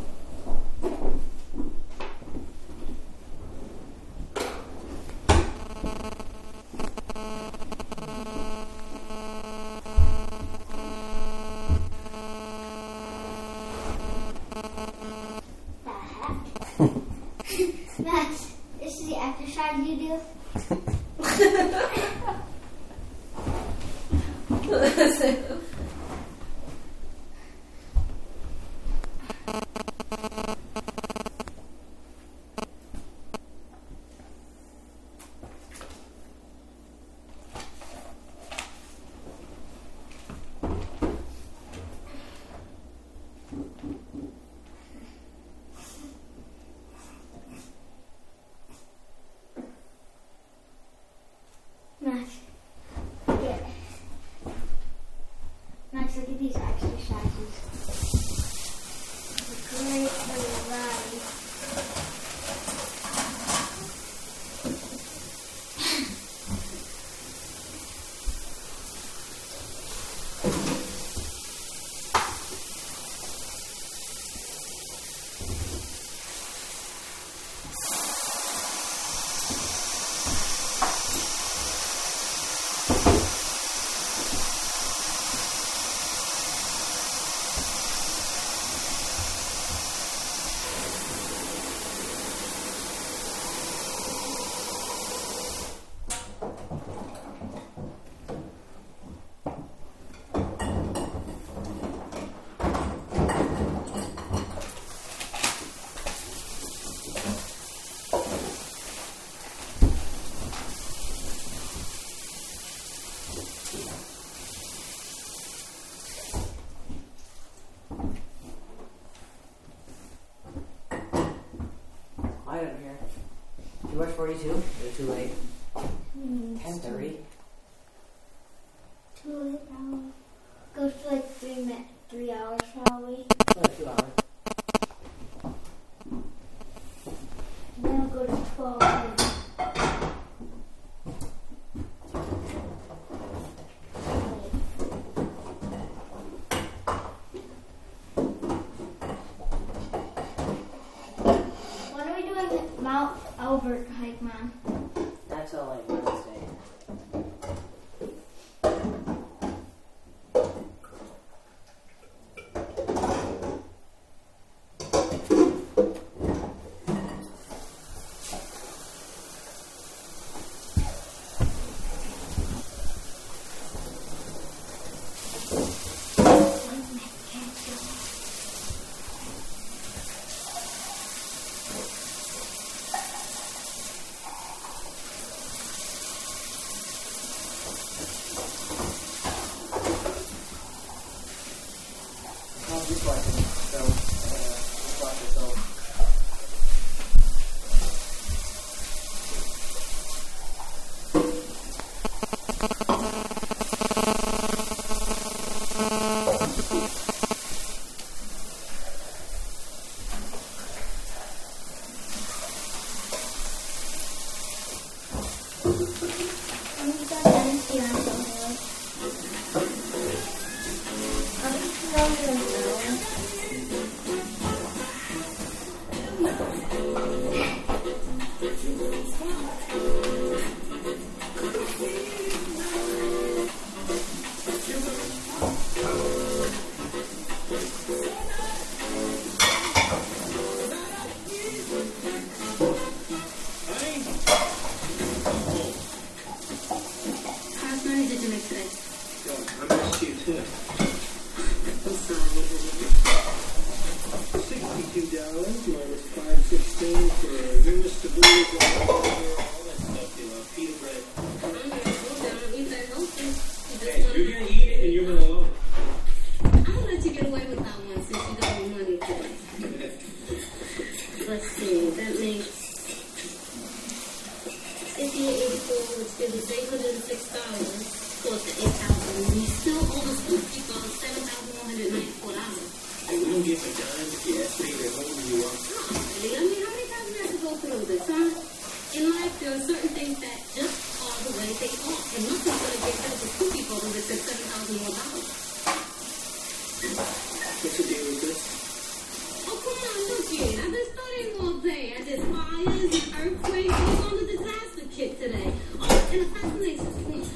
Max, this is the exercise you do? Max, yeah. Max, look at these exercises. They're great for your body. Quiet over here. You watch forty-two? Or too late? ten thirty? Two hours. Goes for like three minutes, three hours probably. Like two hours. And then it'll go to twelve minutes. When are we doing the Mount Albert hike, Mom? That's all like Wednesday. bring this to all that stuff, you know, pita bread. Hey, you're gonna eat it and you're gonna love it. I'll let you get away with that one since you got me money today. Let's see, that makes fifty-eight eighty-four, which gives us eight hundred six dollars plus the eight thousand. We still owe the school people seven thousand one hundred ninety-four dollars. Hey, we don't give a dime if you ask me, they're holding you up. Really? I mean, how many times do we have to go through this, huh? In life, there are certain things that just are the way they are, and nothing's going to get rid of the school people over this seven thousand more dollars. What's the deal with this? Oh, come on, look here. I've been studying all day. I did fires and earthquakes. I was on the disaster kit today. Oh, and a fascination. Come on.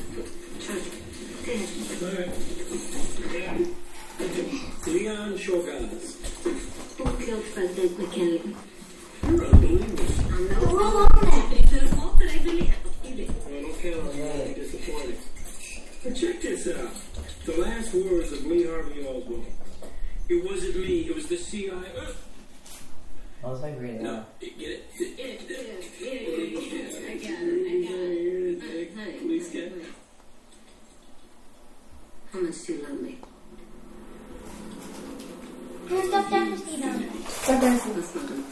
All right. Yeah. Leon Shorgaz. Who killed President McKinley? You're unbelievable. I know. Roll on that. But he could have fought today, Billy. He did. Well, don't count on that. I'm disappointed. But check this out. The last words of Lee Harvey Oswald. It wasn't me. It was the C I A. I was like reading No, now. get it? Yeah, yeah, yeah, yeah. I got it. I got it. Honey, Please get it. how much do you love me? Who's Stuffed Dynasty done? Stuffed Dynasty was fun.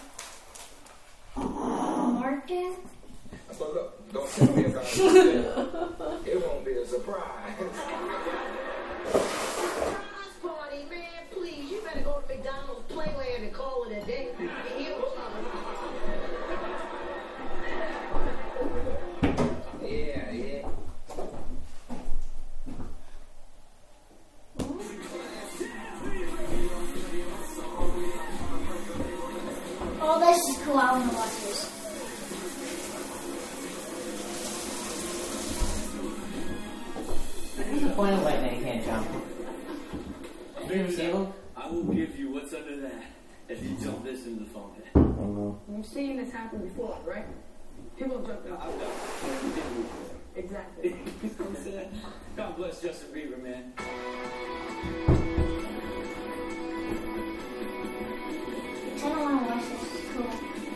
Martin? But look, don't tell me about it. It won't be a surprise. Surprise party, man, please. You better go to McDonald's Playland and call it a day. Yeah, yeah. Oh, this is cool. I want to watch this. What's the point of lightning you can't jump? Are you disabled? I will give you what's under that if you jump this into the phone. I don't know. You've seen this happen before, right? People have jumped out. I've done it. Exactly. I'm saying, God bless Justin Bieber, man. I don't want to watch this. It's cool.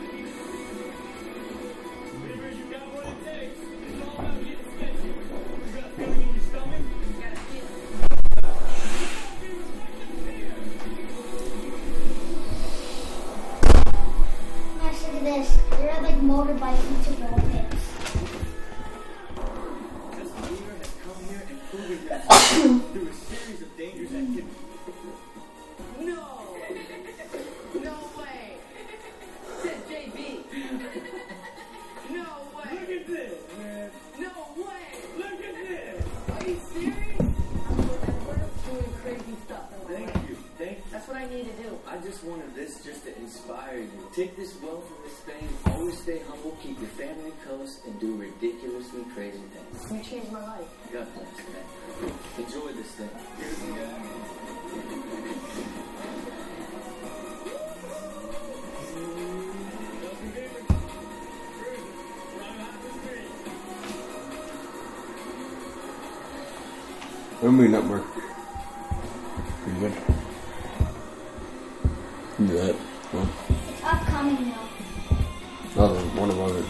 Bieber, you got what it takes. It's all about getting sketchy. You got a feeling in your stomach? You got a feeling. Guys, look at this. They're at like motorbike into ball pits. Justin Bieber has come here and proven himself through a series of dangerous activities. No! No way! Said J B. No way! Look at this, man. No way! Look at this. Are you serious? I'm doing crazy stuff in my Thank life. you. Thank you. That's what I need to do. I just wanted this just to inspire you. Take this wealth and this fame, always stay humble, keep your family close, and do ridiculously crazy things. You changed my life. God bless, man. Enjoy this thing. Here's the guy. Movie Network. Pretty good. Do that. Well, It's upcoming now. oh, one of them.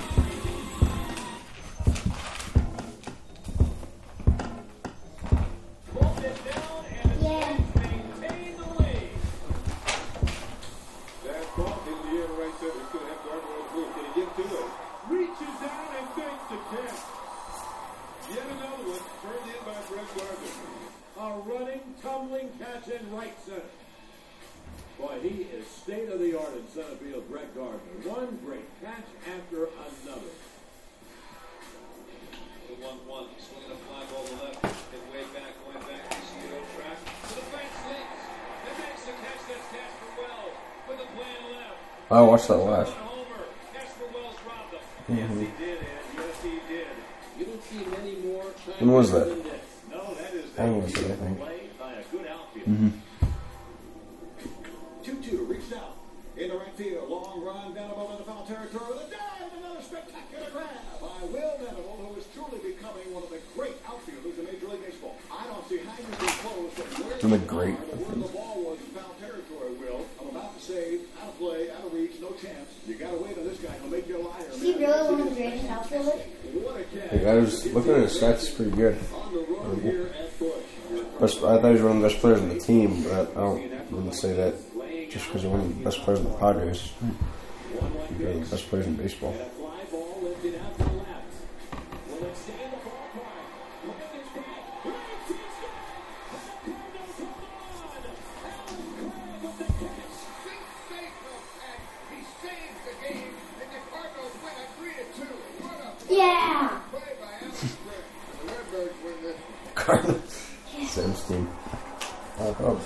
Yeah. That ball in the air right there. He's going to have to argue with Blue. Can he get to it? Reaches down and fakes the catch. Yet another one turned in by Brett Gardner. A running, tumbling catch in right center. Boy, he is state of the art in center field, Brett Gardner. One great catch after another. The one one, swinging a fly ball to left, and way back, going back to zero track. To the fence links, and makes the catch. That's Casper Wells with a play left. I watched that live. Homer, Casper Wells robbed him. Yes, he did, Ed. Yes, he did. You don't see many more times When was that? than this. No, that is I think it was good, I think. play by a good outfield. Mm-hmm. two two reached out in the right field. Long run down above the foul territory with a dive. Another spectacular grab by Will Venable, who is truly becoming one of the great outfielders in Major League Baseball. I don't see how you can close from where From the you great are to where the ball was in foul territory, Will. I'm about to say, out of play, out of reach, no chance. You got to wait on this guy. really one of the greatest outfielders? Like, I was looking at his stats, pretty good. Um, best, I thought he was one of the best players on the team, but I, I don't wouldn't say that just because he's one of the best players in the Padres. He's one of the best players in baseball. Yeah! Cardinals. Sam's team. Oh, Cubs.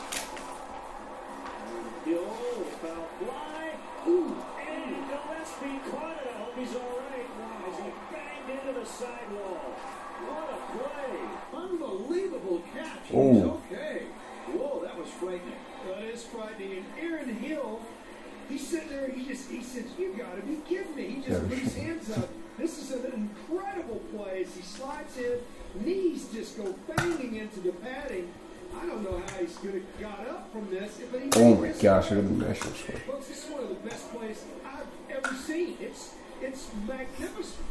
Unbelievable catch. Oh. He's okay. Whoa, that was frightening. That is frightening. And Aaron Hill, he's sitting there, he just, he says, you gotta be kidding me. He just Yeah. put his hands up. This is an incredible play as he slides in. Knees just go banging into the padding. I don't know how he's going to got up from this. But he Oh made my this gosh, play. I did the national score. Folks, this is one of the best plays I've ever seen. It's it's magnificent.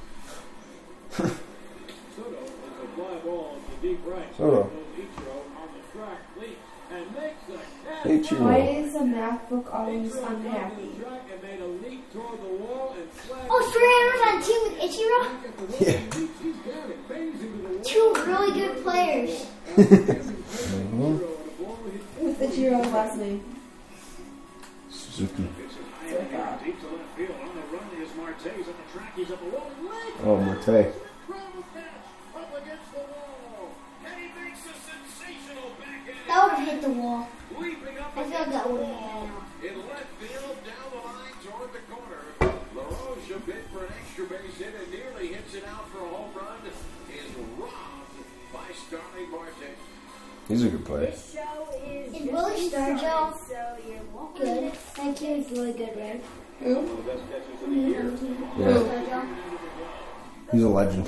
Soto is a fly ball to deep right. Soto. Ichiro on the track leap and makes the catch. Ichiro. Why is the MacBook always unhappy? And made a leap toward the wall and flagged. Oh, Soriano's on team with Ichiro? Yeah. Two really good players. Mm-hmm. What's the Chiro's last name? Suzuki. So I thought. Deep to left field on the run is Martes at the track. He's up a wall. Oh, Marte. Incredible catch up against the wall. And he makes a sensational backhand. That would have hit the wall. Leaping up I feel like that would have hit the In left field, down the line toward the corner. LaRoche a bit for an extra base hit and nearly hits it out for a home run. Is robbed by Starling Marte. He's a good player. Is Willie Sturgill good? That kid is really good, right? Who? Mm-hmm. Yeah. He's a legend.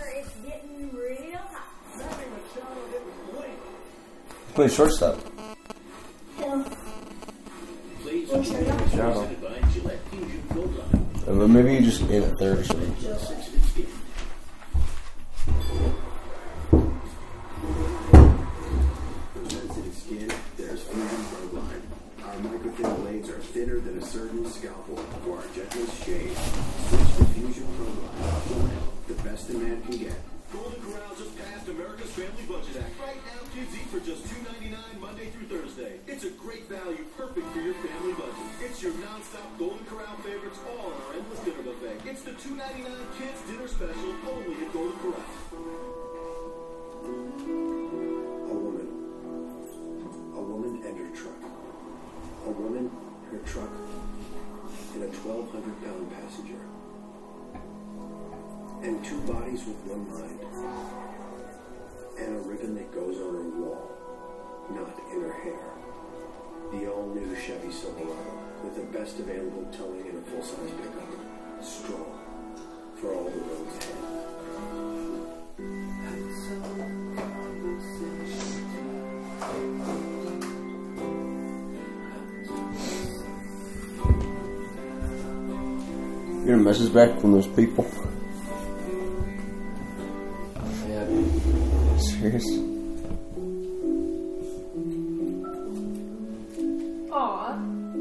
He plays shortstop. Shadow. Uh, maybe he just in at third or something. Sensitive skin, there's Fusion Pro Line. Our microthin blades are thinner than a certain scalpel. For our gentlest shave, switch to Fusion Pro Line. The best a man can get. Golden Corral just passed America's Family Budget Act. Right now, kids eat for just two ninety-nine Monday through Thursday. It's a great value, perfect for your family budget. It's your non-stop Golden Corral favorites all in our endless dinner buffet. It's the two ninety-nine kids dinner special only at Golden Corral. A woman. A woman and her truck. A woman, her truck, and a twelve hundred pound passenger. And two bodies with one mind. And a ribbon that goes on her wall, not in her hair. The all-new Chevy Silverado with the best available towing and a full-size pickup. Strong for all the roads ahead. You get a message back from those people? Yeah. Serious? Aw.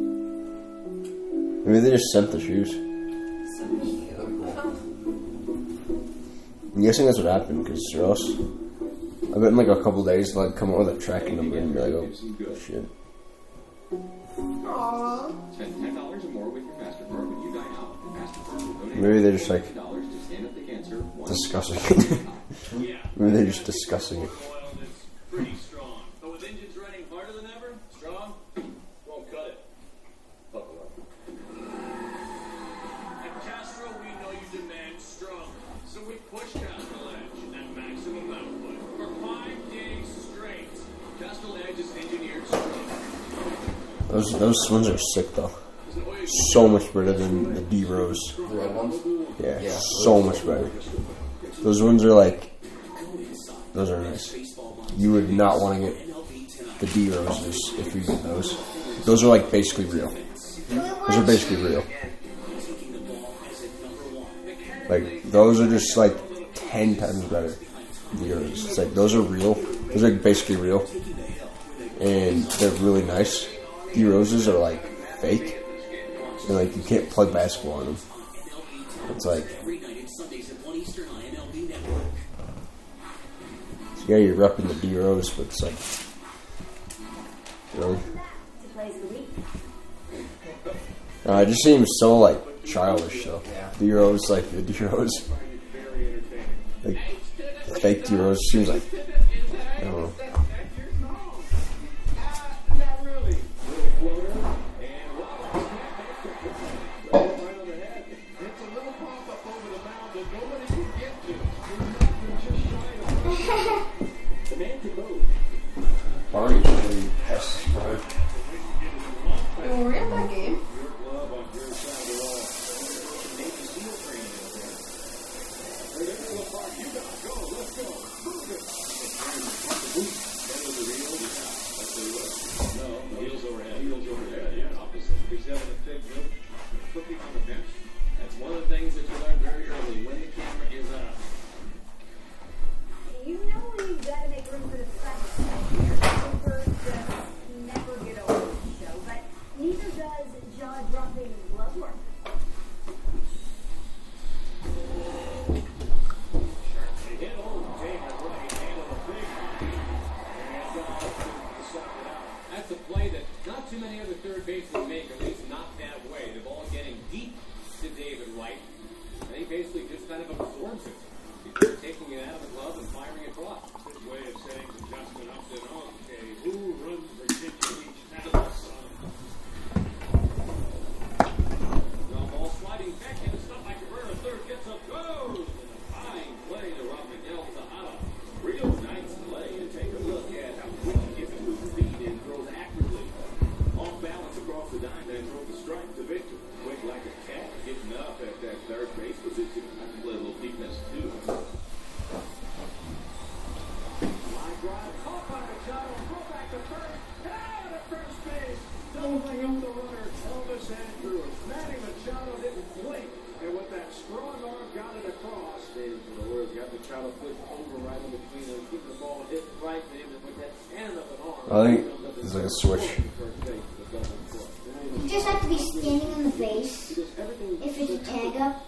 Maybe they just sent the shoes. I'm guessing that's what happened, because or else I bet in like a couple days they'll like come up with a tracking number and be like, oh shit. Aww. Spend ten dollars or more with your MasterCard when you dine out. MasterCard will donate Maybe they're just like ten dollars to Stand Up to Cancer. discussing it. Maybe they're just discussing it. Pretty strong. But with engines running harder than ever, strong, won't cut it. Buckle up. At Castro, we know you demand strong. So we push Castrol Edge at maximum output for five days straight. Castrol Edge is engineered strong. Those those ones are sick though. So much better than the D Rose. The red ones? Yeah, Yeah. so much better. Those ones are like, those are nice. You would not want to get the D Roses if you get those. Those are like basically real. Those are basically real. Like, those are just like ten times better. The Euros. It's like, those are real. Those are like basically real. And they're really nice. The Roses are like fake. And like, you can't plug basketball on them. It's like, yeah, you're repping the D Rose, but it's like, really? Uh, it just seems so like childish, though. D Rose, like the D Rose, like fake D Rose seems like, I don't know. Barney really pests Brian. Well, we're in that game. That's one of the things that you learn very early when the camera is up. You know when you've got to make room for the sun. Your super just never get over the show, but neither does jaw-dropping glove work. They hit old Taylor right, handle a big one, and uh, to suck it out. That's a play that not too many other third basemen make, at least not that way. The ball getting deep to David Wright, and he basically just kind of absorbs it before taking it out of the glove and firing it off. Good way of saying to Justin Upton, okay, who runs Virginia Beach? The ball sliding back in, it's not like Cabrera, third gets up, goes, and a fine play to Rob Miguel Tejada. Real nice play, and take a look at how quick he gets to his feet and throws accurately. Off balance across the diamond and throws the strike to Victor. Quick like a cat, getting up at that third base position. I can play a little deepness too. Line drive, caught by Machado, throw back to first, and out of first base. Doubling up the runner, Elvis Andrews. Manny Machado didn't blink, and with that strong arm got it across. David for the words got Machado pushed over right in between them, keep the ball hit right to him with that cannon of an arm. I think it's like a switch. You just have to be standing on the base. If it's a tag up.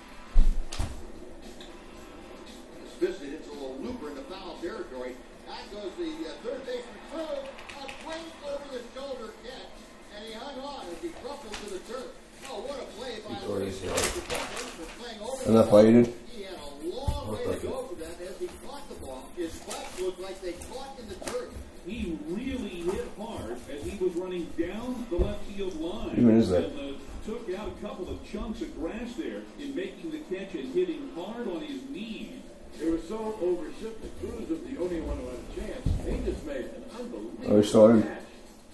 Especially hits a little looper in the foul territory. That goes the uh, third baseman through. A great over the shoulder catch, and he hung on as he crumpled to the turf. Oh, what a play by the playing over. And that play you did? He had a long way to go for that as he caught the ball. His spikes looked like they caught in the turf. He really hit hard as he was running down the left field line. Who is that? And, uh, took out a couple of chunks of grass there in making the catch and hitting hard on his knees. They were so overshoot that Cruz was the only one who had a chance. They just made an unbelievable Oh, you saw him? catch.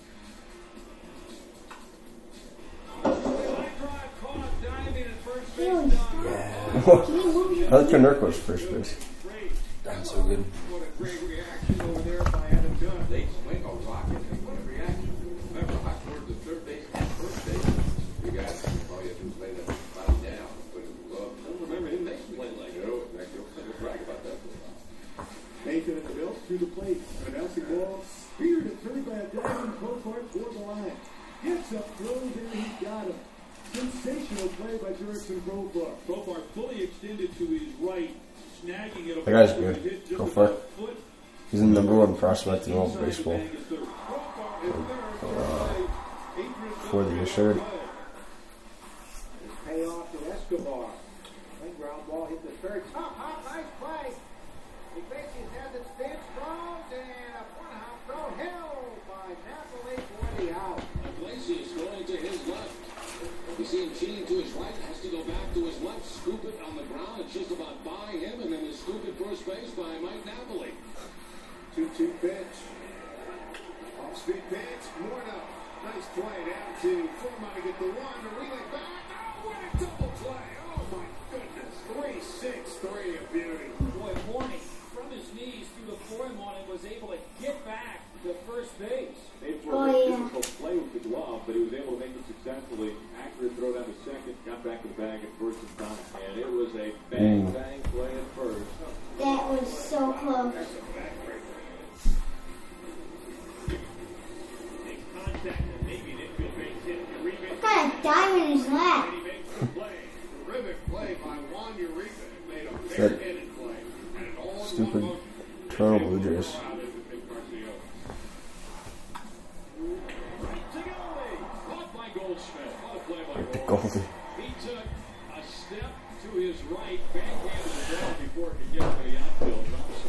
I like Knurk was first base. That's so good. What a great reaction over there by Adam Dunn. They swing a rocket and what a reaction. Remember, I scored the third base and first base. You guys, all you have to do is lay that body down. Put it in the glove. I don't remember him making play like that. Oh, in fact, you'll kind of brag about that for a while. Nathan at the belt to the plate. A bouncing ball speared and turned by a diving Copart toward the line. Gets up, throws in, he's got him. Sensational play by Jurickson Profar. Profar fully extended to his right, snagging it. That guy's good. Go for it. He's the number one prospect in all of baseball. Uh, before the year started. Payoff to Escobar. That ground ball hit the third. Hop, hop, nice play. Iglesias has it, stands strong, and a one-hop throw held by Napoli for the out. Iglesias going to his left. You see him cheating to his right, has to go back to his left, scoop it on the ground, it's just about by him, and then the scoop at first base by Mike Napoli. two two pitch. Off-speed pitch. Morno. Nice play down to Forman to get the one. The relay back. Oh, what a double play. Oh, my goodness. three six three, a beauty. Boy, Morning from his knees through the foremon and was able to get back to first base. Made for Oh, a yeah. difficult play with the glove, but he was able to make it successfully. Accurate throw down to second, got back to the bag at first and time. And it was a bang Mm. bang play at first. That was so close. What kind of diamond is that? Terrific play by Juan Uribe. Made a That fair-headed play. And an all stupid Toronto Blue Jays. The Goldie. He took a step to his right, backhanded it down before it could get to the outfield.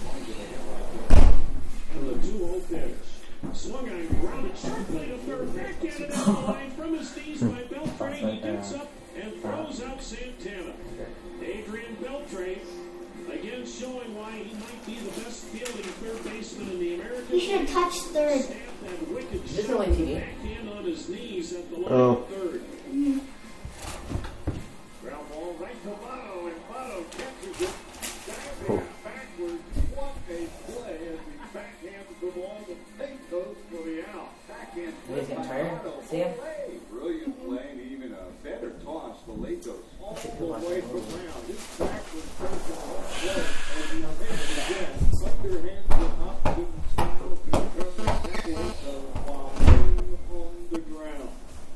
And the two oh pitch. Swung on, grounded, short play to third, backhanded down the line from his knees by Beltran. He gets up and throws out Santana. Adrian Beltran, again showing why he might be the best fielding third baseman in the American He should have touched third. This is only T V. Backhand on his knees at the line Oh. of third. Mm. Ground ball right to Votto, and Votto catches it. Cool. Backward. What a play as he backhands the ball to Pecos for the out. Backhand You guys getting tired? See ya. Brilliant play and even a better toss for Latos all the way from round. His backward play as he takes it again. Underhand it up, didn't style to cover second, so while on the ground.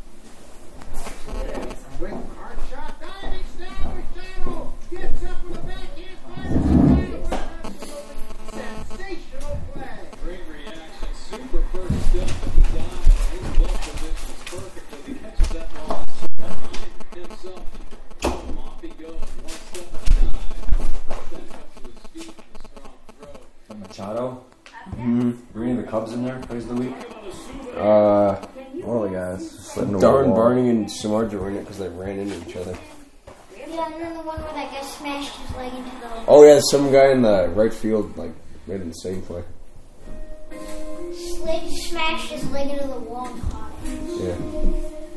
Quick, hard shot, diving stab, Cristiano gets up with a backhand fire. Sensational play. Great reaction, super first step, but he dives. His glove position is perfect as he catches that ball. Himself, off he goes, one step and dive. Back up to his feet, a strong throw. Machado. Mm-hmm. Were any of the Cubs in there? Plays the week. Uh, One of the guys. Sitting Darren wall. Barney and Samardzija were in it because they ran into each other. Yeah, and then the one where that guy smashed his leg into the... Oh yeah, some guy in the right field like made an insane play. Slid smashed his leg into the wall and caught it. Yeah.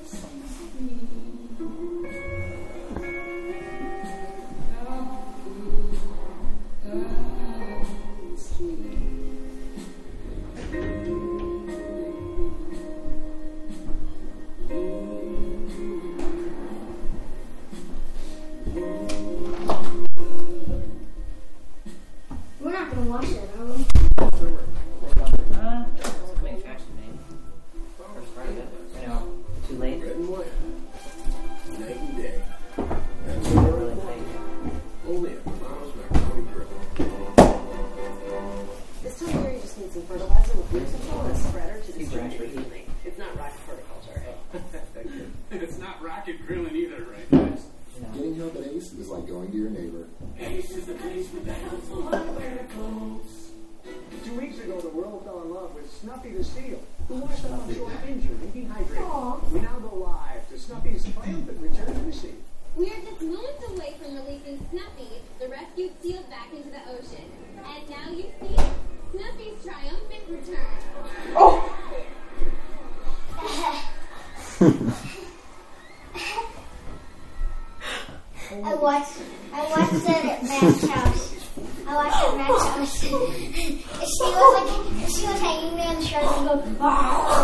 We're not going to watch that, are we? Uh, it's coming faster, man. First Friday, you know, too late. Red and white. Night and day. That's They're really late. only a Miles McCoy drill. This time of year, you just need some fertilizer with root control and a spreader to Super distribute extra your heat. It's not rocket horticulture. It's not rocket grilling either, right, guys? Getting help at Ace is like going to your neighbor. Ace is the place with the helpful hardware clothes. Two weeks ago, the world fell in love with Snuffy the Seal, who washed up on shore injured and dehydrated. Aww. We now go live to Snuffy's triumphant return to the sea. We are just moments away from releasing Snuffy, the rescued seal, back into the ocean. And now you see Snuffy's triumphant return. Oh! I watched, I watched that at Matt's house. I watched it at Matt's house. She was like, she was hanging there in the shark and go, "Ah."